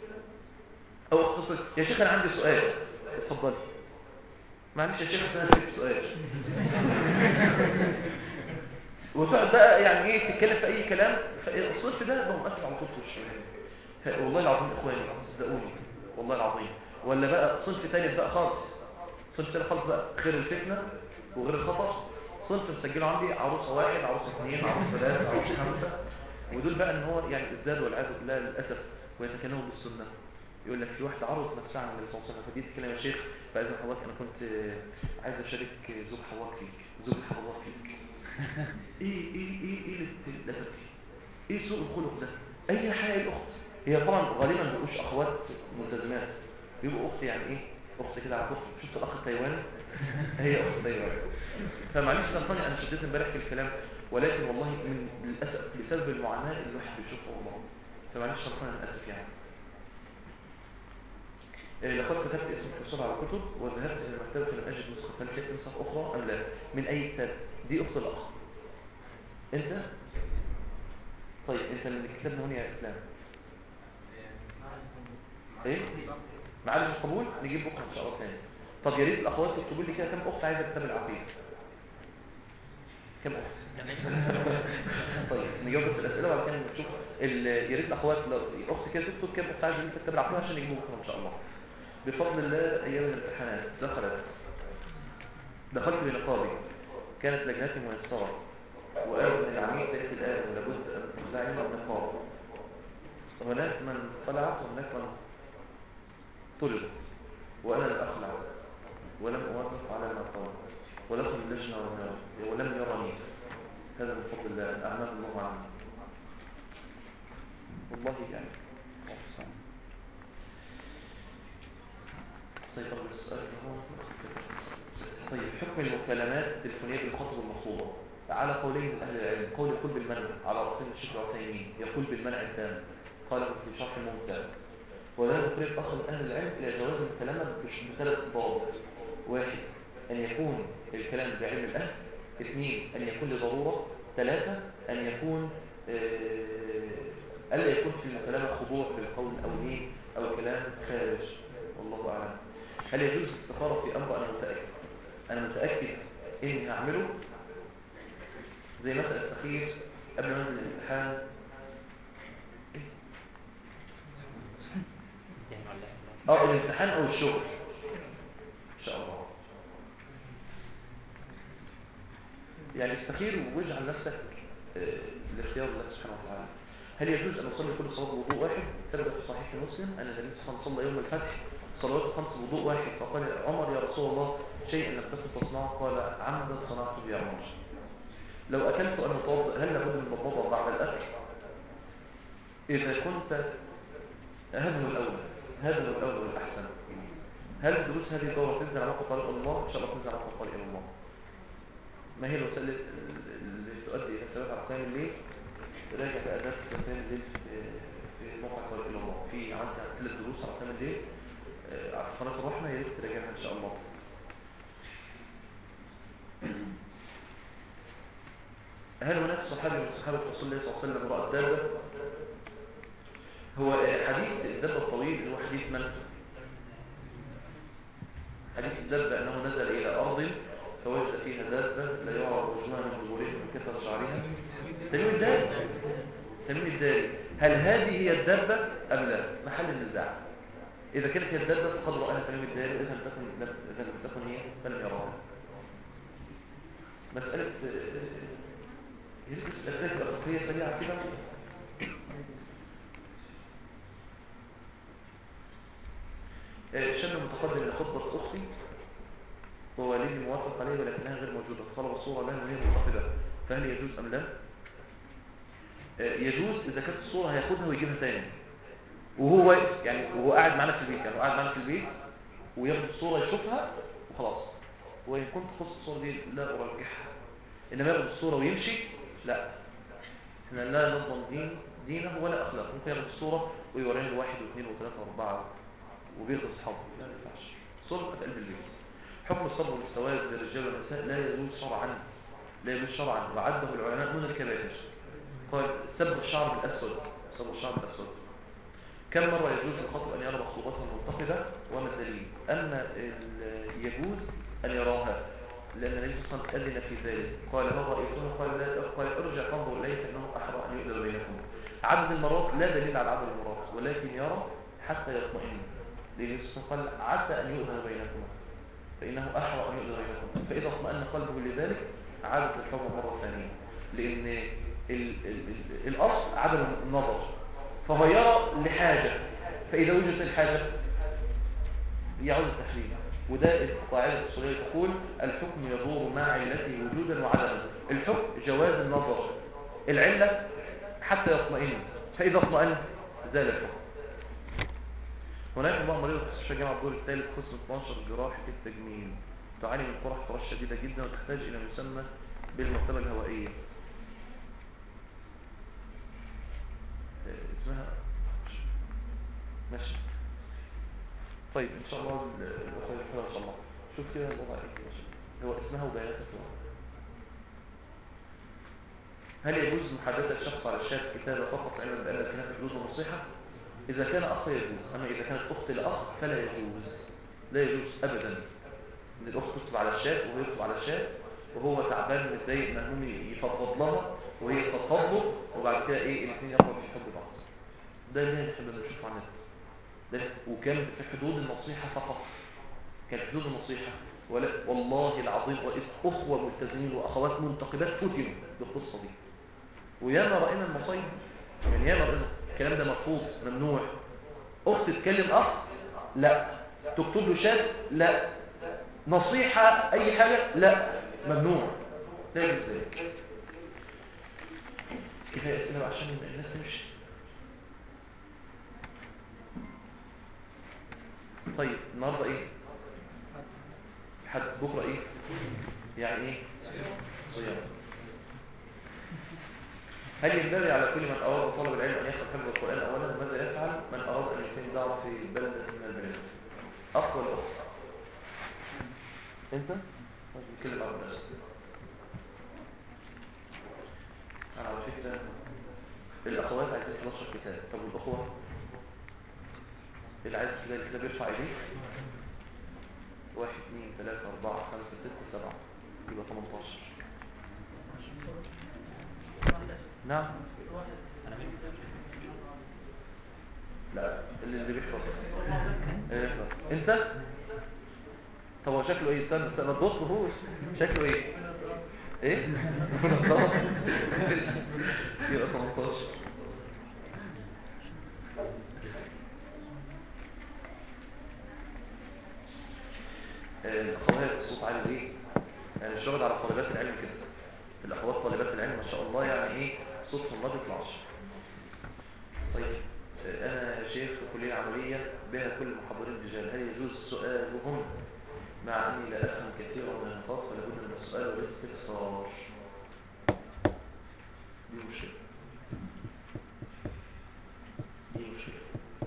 او اختصر يا شيخ انا عندي سؤال. اتفضل. معلش يا شيخ انا عندي سؤال. وتقعد بقى يعني ايه تتكلم في اي كلام. الصرف ده بقوم قافل على طول في وشه. والله العظيم اخواني صدقوني والله العظيم. ولا بقى صنف ثالث بقى خالص، صنف ثالث خالص بقى غير الفتنه وغير الخطر. صنف مسجله عندي عروسه 1، عروسه 2، عروسه 3، عروسه 5. ودول بقى ان هو يعني ازداد والعياذ بالله للاسف ويتكلموا بالسنه. يقول لك في واحده عرضت نفسها عن النبي صلى الله عليه وسلم، فدي تتكلم يا شيخ فاذا حضرتك انا كنت عايز اشارك زوج حواك فيك، زوج حواك فيك. ايه الادب دي؟ ايه سوء الخلق ده؟ اي حاجه الاخت هي طبعا غالبا ما بيبقوش اخوات ملتزمات، بيبقوا اخت يعني ايه اخت كده على طول. شفت الاخ التايواني؟ هي اخت تايواني. فمعلش سامحوني انا شديت امبارح في الكلام، ولكن والله من للاسف بسبب المعاناه اللي الواحد بيشوفها والله. فمعلش سامحوني انا اسف يعني. لقد كتبت اسم الحصول على كتب وذهبت الى المكتبه فلم اجد نسخه، هل لقيت نسخ اخرى ام لا؟ من اي كتاب؟ دي اخت الاخ. انت طيب انت من كتابنا هنا يا اسلام ايه معالج القبول؟ نجيب بكره ان شاء الله ثاني. طب يا ريت الاخوات يكتبوا لي كده كم اخت عايزه كتاب العقيده. كم اخت؟ طيب نجاوب بس الاسئله وبعد كده نشوف يا ريت الاخوات لو اخت كده تكتب كم اخت عايزه كتاب العقيده عشان نجيبه بكره ان شاء الله. بفضل الله ايام الامتحانات دخلت بنقابي، كانت لجنتي ميسره، وقالوا ان العميد سيف الان ولابد ان تزعم النقاب. هناك من طلعت وهناك من طلب، وانا لم اخلع ولم اوافق على ما قال، ولكن اللجنه ولم يرني. هذا من فضل الله اعمال الله عني والله يعني. طيب السؤال هو طيب حكم المكالمات التليفونيه بالخطب المخطوبه على قولين من اهل العلم. قول يقول بالمنع على رأسين الشيخ العثيمين، يقول بالمنع التام قاله في شرح الممتع. وذهب طريق اخر من اهل العلم الى جواز الكلام بثلاث ضوابط: 1 ان يكون الكلام بعلم الاهل، 2 ان يكون لضروره، 3 ان يكون الا يكون في المكالمه خضوع بالقول او ايه او كلام خارج. والله اعلم. هل يجوز الاستخاره في امر انا متاكد اني هعمله؟ زي مثلا استخير قبل ما انزل الامتحان الامتحان او الشغل ان شاء الله. يعني استخير واجعل نفسك لاختيار الله سبحانه وتعالى. هل يجوز أن نصلي كل صلاة بوضوء واحد؟ ثبت في صحيح مسلم أن النبي صلى الله عليه وسلم صلى يوم الفتح صلوات 5 بوضوء واحد، فقال عمر يا رسول الله شيئا لم تكن تصنعه، قال عمدا صنعته يا عمر. لو أكلت أن أتوضأ هل لابد من المضمضة بعد الأكل؟ إذا كنت هذا هو الأول، هذا هو الأول والأحسن. هل دروس هذه الدورة تنزل على موقع طريق الله؟ إن شاء الله تنزل على موقع طريق الله. ما هي الوسائل اللي تؤدي إلى الثبات على قيام الليل؟ راجع بأداة قيام الليل في موقع طريق الله. في عندي 3 دروس على قيام الليل على قناة الرحمة، يا ريت تراجعها إن شاء الله. هل هناك صحابي من صحابة رسول الله صلى الله عليه وسلم رأى الدابة؟ هو حديث الدابة الطويل هو حديث من؟ حديث الدابة أنه نزل إلى أرض فوجد فيها دابة لا يرى وجهها من ظهورها من كثر شعرها. تميم الداري، تميم الداري، هل هذه هي الدابة أم لا؟ محل النزاع. إذا كانت هي الدابة فقد رأها تميم الداري، وإذا لم تكن هي فلم يراها. مسألة الأسئلة الأخلاقية سريعة كده. شاب متقدم إلى خطبة أختي ووالدي موافق عليه ولكنها غير موجودة، طلب الصورة لها وهي منتقدة، فهل يجوز أم لا؟ يجوز إذا كانت الصورة هياخدها ويجيبها تاني وهو يعني وهو قاعد معنا في البيت، يعني هو قاعد معنا في البيت وياخد الصورة يشوفها وخلاص. وإن كنت تخص الصورة دي لا أرجحها، إنما ياخد الصورة ويمشي لا، إحنا لا نضمن دينه ولا أخلاقه. ممكن ياخد الصورة ويورينا 1 و2 و3 و4 وبيت أصحابه، لا ينفعش. صورة في قلب البيت. حكم الصبر والسواد للرجال والنساء لا يجوز شرعا، لا يجوز شرعا، وعده العلماء من الكبائر. قال سبغ الشعر بالأسود، سبغ الشعر بالأسود. كم مرة يجوز للخاطب أن يرى مخطوطاتها المنتقدة وما الدليل؟ أما يجوز أن يراها لأن النبي صلى الله عليه وسلم أذن في ذلك، قال هو رأيتها، قال لا، قال ارجع فانظر إليه فإنه أحرى أن يؤذر بينكم. عدد المرات لا دليل على عدد المرات، ولكن يرى حتى يطمئن، لأن النبي صلى الله عليه وسلم قال عسى أن يؤذر بينكم فإنه أحرى أن يؤذر بينكم. فإذا اطمئن قلبه لذلك عادت الحرمة مرة ثانية، لأن الأصل عدم النظر، فهو يرى لحاجة، فإذا وجدت الحاجة يعود التحريم. وده القاعدة الأصولية تقول الحكم يدور مع علته وجودا وعدما. الحكم جواز النظر، العلة حتى يطمئن، فإذا اطمئن زال الحكم. هناك امرأة مريضة في مستشفى جامعة الدور الثالث قسم 12 جراحة التجميل، تعاني من قرح شديدة جدا وتحتاج إلى مسمى بالمرتبة الهوائية. اسمها ماشي. طيب ان شاء الله الوصول ان شاء الله. شوف كده الوضع ايه، هو اسمها وبياناتها. هل يجوز محادثة الشخص على الشات كتابة فقط علما بأن الكلام يجوز ونصيحة؟ إذا كان أخ يجوز، أما إذا كانت أخت لأخ فلا يجوز، لا يجوز أبدا إن الأخت تكتب على الشات وهو يكتب على الشات وهو تعبان متضايق مهموم يفضفض لها وهي تفضفض له، وبعد كده إيه الاثنين يقعدوا في حب بعض. ده اللي نحب نشوفه عن النت، وكان في حدود النصيحة فقط، كان في حدود النصيحة. والله العظيم رأيت أخوة ملتزمين وأخوات منتقبات فتنوا بالقصة دي، وياما رأينا المصيب، يعني ياما رأينا الكلام ده مرفوض ممنوع. أخت تتكلم أخ لا، تكتب له شات لا، نصيحة أي حاجة لا، ممنوع، لا يجوز ذلك. كفاية أسئلة عشان الناس تمشي. طيب النهارده ايه؟ حد بكره ايه؟ يعني ايه؟ صيام. هل ينبغي على كل من اراد طلب العلم ان يحفظ حفظ القران اولا؟ ماذا يفعل من اراد ان يتم دعوه في بلد من البلاد؟ اخ ولا اخت؟ انت؟ مش بتكلم عن الناس. انا على فكره الاخوات عايزين 11 كتاب، طب والاخوه اللي عايز كتاب يرفع ايديه. 1 2 3 4 5 6 7 يبقى 18. نعم. لا اللي بيحفظ انت. طب هو شكله ايه؟ استنى ما تبصهوش، شكله ايه؟ ايه؟ يبقى 18. الأخوات الصوت عالي ليه؟ يعني مش واخد على طالبات العلم كده. الأخوات طالبات العلم ما شاء الله يعني إيه صوتهم ما بيطلعش. طيب أنا شيخ في كلية عملية بها كل المحاضرين رجال، هل يجوز سؤالهم مع أني لا أفهم كثيرا من النقاط فلابد من السؤال والاستفسار؟ دي مشكلة، دي مشكلة.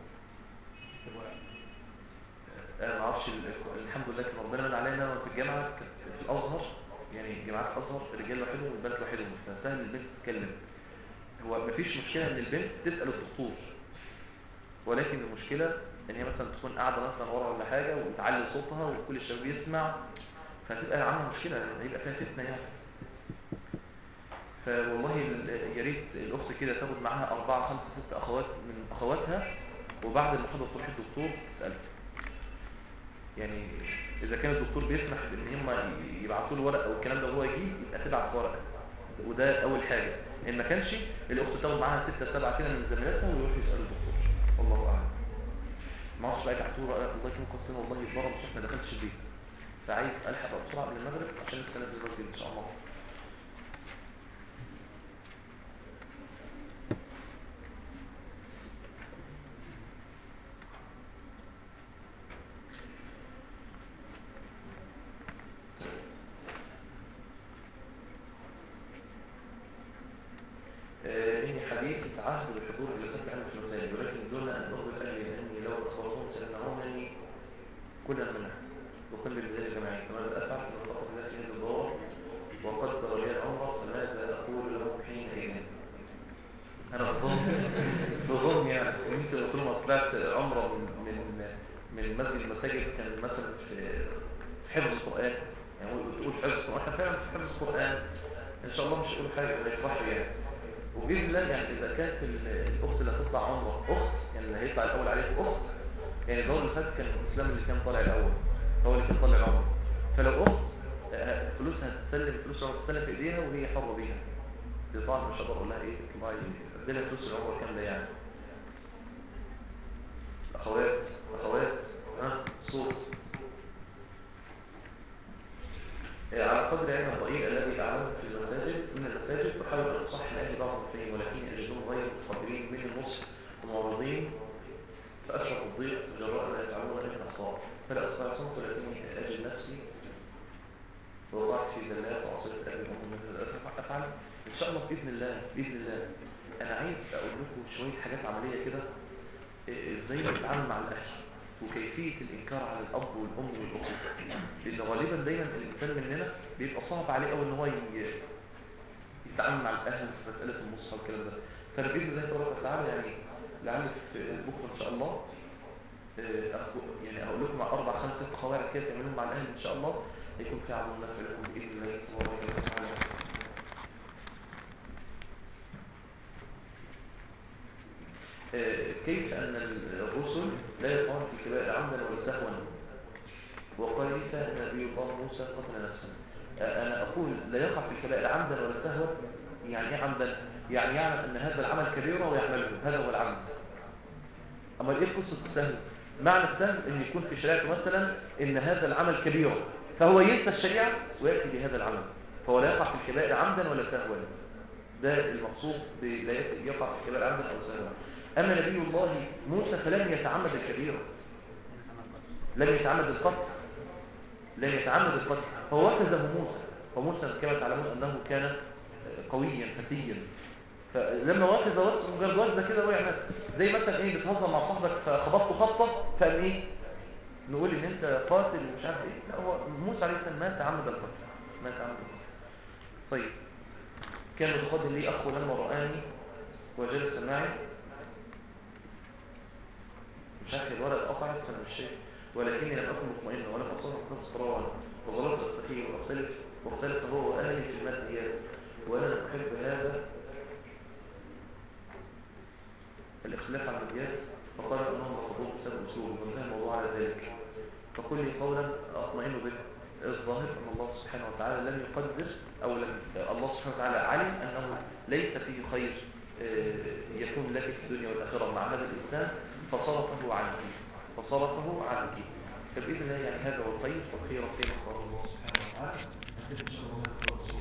أنا ما أعرفش الحمد لله كان ربنا من علينا في الجامعة كانت في الأزهر، يعني جامعات الأزهر الرجال لوحدهم والبنات لوحدهم، فسهل البنت تتكلم. هو مفيش مشكلة إن البنت تسأل الدكتور، ولكن المشكلة ان هي مثلا تكون قاعدة مثلا ورا ولا حاجة وتعلي صوتها وكل الشباب يسمع، فهتبقى عاملة مشكلة، هيبقى فيها فتنة يعني. فوالله يا ريت الأخت كده تاخد معاها 4 5 6 أخوات من أخواتها، وبعد المحاضرة تروح الدكتور تسأله. يعني إذا كان الدكتور بيسمح بإن هم يبعثوا له ورق أو الكلام ده وهو يجي، يبقى تبعت ورقة، وده أول حاجة. إن ما كانش الأخت تاخد معاها 6 7 كده من زميلاتها ويروحوا يسألوا الدكتور. والله أعلم. ما اعرفش بقى يبعتوا له الله يكون قصير، والله يتضرب مش ما دخلتش البيت، فعايز الحق بسرعه قبل المغرب عشان السنه دلوقتي ان شاء الله. إني حديث تعهد بحضور جلسات العلم في المساجد، ولكن دون أن أخبر أهلي لأني لو أخبرتهم سيمنعونني كل منها وكل البداية الجماعية، فماذا أفعل في الخطأ التي هي الدور وقدر لي الأمر، فماذا أقول له حينئذ؟ أنا بظن يعني يمكن كل ما طلعت عمرة من مسجد المساجد كان مثلا في حفظ القرآن، يعني تقول حفظ القرآن، احنا فعلا في حفظ القرآن ان شاء الله مش هقول حاجه ولا يفرحوا يعني. وباذن الله يعني اذا كانت الاخت اللي هتطلع عمره اخت، يعني اللي هيطلع الاول عليه اخت، يعني الدور اللي فات كان الاسلام اللي كان طالع الاول هو اللي كان طالع العمره، فلو اخت فلوسها هتتسلم، فلوسها هتتسلم في ايديها وهي حره بيها. دي طبعا مش هقدر اقول لها ايه تطلعي اديلها فلوس العمره كامله يعني. اخوات اخوات ها صوت على قدر علم الضئيل الذي أعلمه في المساجد من المساجد، بحاول أن أصح لأهل بعض المسلمين، ولكن يجدون غير مقدرين من النصح ومعرضين، فأشرف الضيق جراء ما يفعلون من الأخطاء، فلا أستطيع صمت ولكني أجد نفسي وضعت في ذلات وعصيت أهل الأمم مثل أفعل إن شاء الله بإذن الله. بإذن الله أنا عايز أقول لكم شوية حاجات عملية كده، إزاي نتعامل مع الأهل وكيفية الإنكار على الأب والأم والأخوة، لأن غالبا دايما الإنسان مننا بيبقى صعب عليه أو إن هو يتعامل مع الأهل في مسألة النصح والكلام ده. فأنا بإذن الله تبارك وتعالى يعني لعل في بكرة إن شاء الله يعني أقول لكم على 4 5 6 قواعد كده تعملوهم مع الأهل إن شاء الله، يكون في عظيم نفع لكم بإذن الله تبارك وتعالى. كيف أن الرسل لا يقعون في الكبائر عمدا ولا سهوا، وقال عيسى نبي الله موسى قتل نفسا. أنا أقول لا يقع في الكبائر عمدا ولا سهوا، يعني إيه عمدا؟ يعني يعلم أن هذا العمل كبيرة ويعمله، هذا هو العمد. أما إيه قصة السهو؟ معنى السهو أن يكون في شريعته مثلا أن هذا العمل كبيرة، فهو ينسى الشريعة ويأتي بهذا العمل، فهو لا يقع في الكبائر عمدا ولا سهوا. ده المقصود لا يقع في الكبائر عمدا أو سهوا. أما نبي الله موسى فلم يتعمد الكبيرة، لم يتعمد القتل، لم يتعمد القتل، هو وكزه موسى، وموسى كما تعلمون أنه كان قويا فتيا، فلما وكزه مجرد وكزه كده وقع مات. زي مثلا ايه بتهزر مع صاحبك فخبطته خبطه فقام ايه نقول ان انت قاتل ومش عارف ايه، لا هو موسى عليه السلام ما تعمد القتل، ما تعمد القتل. طيب كان متقدم لي اخو لما رآني وجلس معي، مش عارف الورقه قطعت فانا مش شايف، ولكني لم اكن مطمئنا ولم اصرف نفس قرارا، وظللت استخير واختلف هو واهلي في الماديات، وانا احب هذا الاختلاف عن الماديات، فقال انهم رفضوه بسبب اسلوبه وانتهى الموضوع على ذلك. فقل لي قولا اطمئن به. الظاهر ان الله سبحانه وتعالى لم يقدر او لم الله سبحانه وتعالى علم انه ليس فيه خير يكون لك في الدنيا والاخره مع هذا الانسان، فصرفه عنك، فصرفه عنك. فبإذن الله يعني هذا هو الخير، والخير فيما اختاره الله سبحانه وتعالى.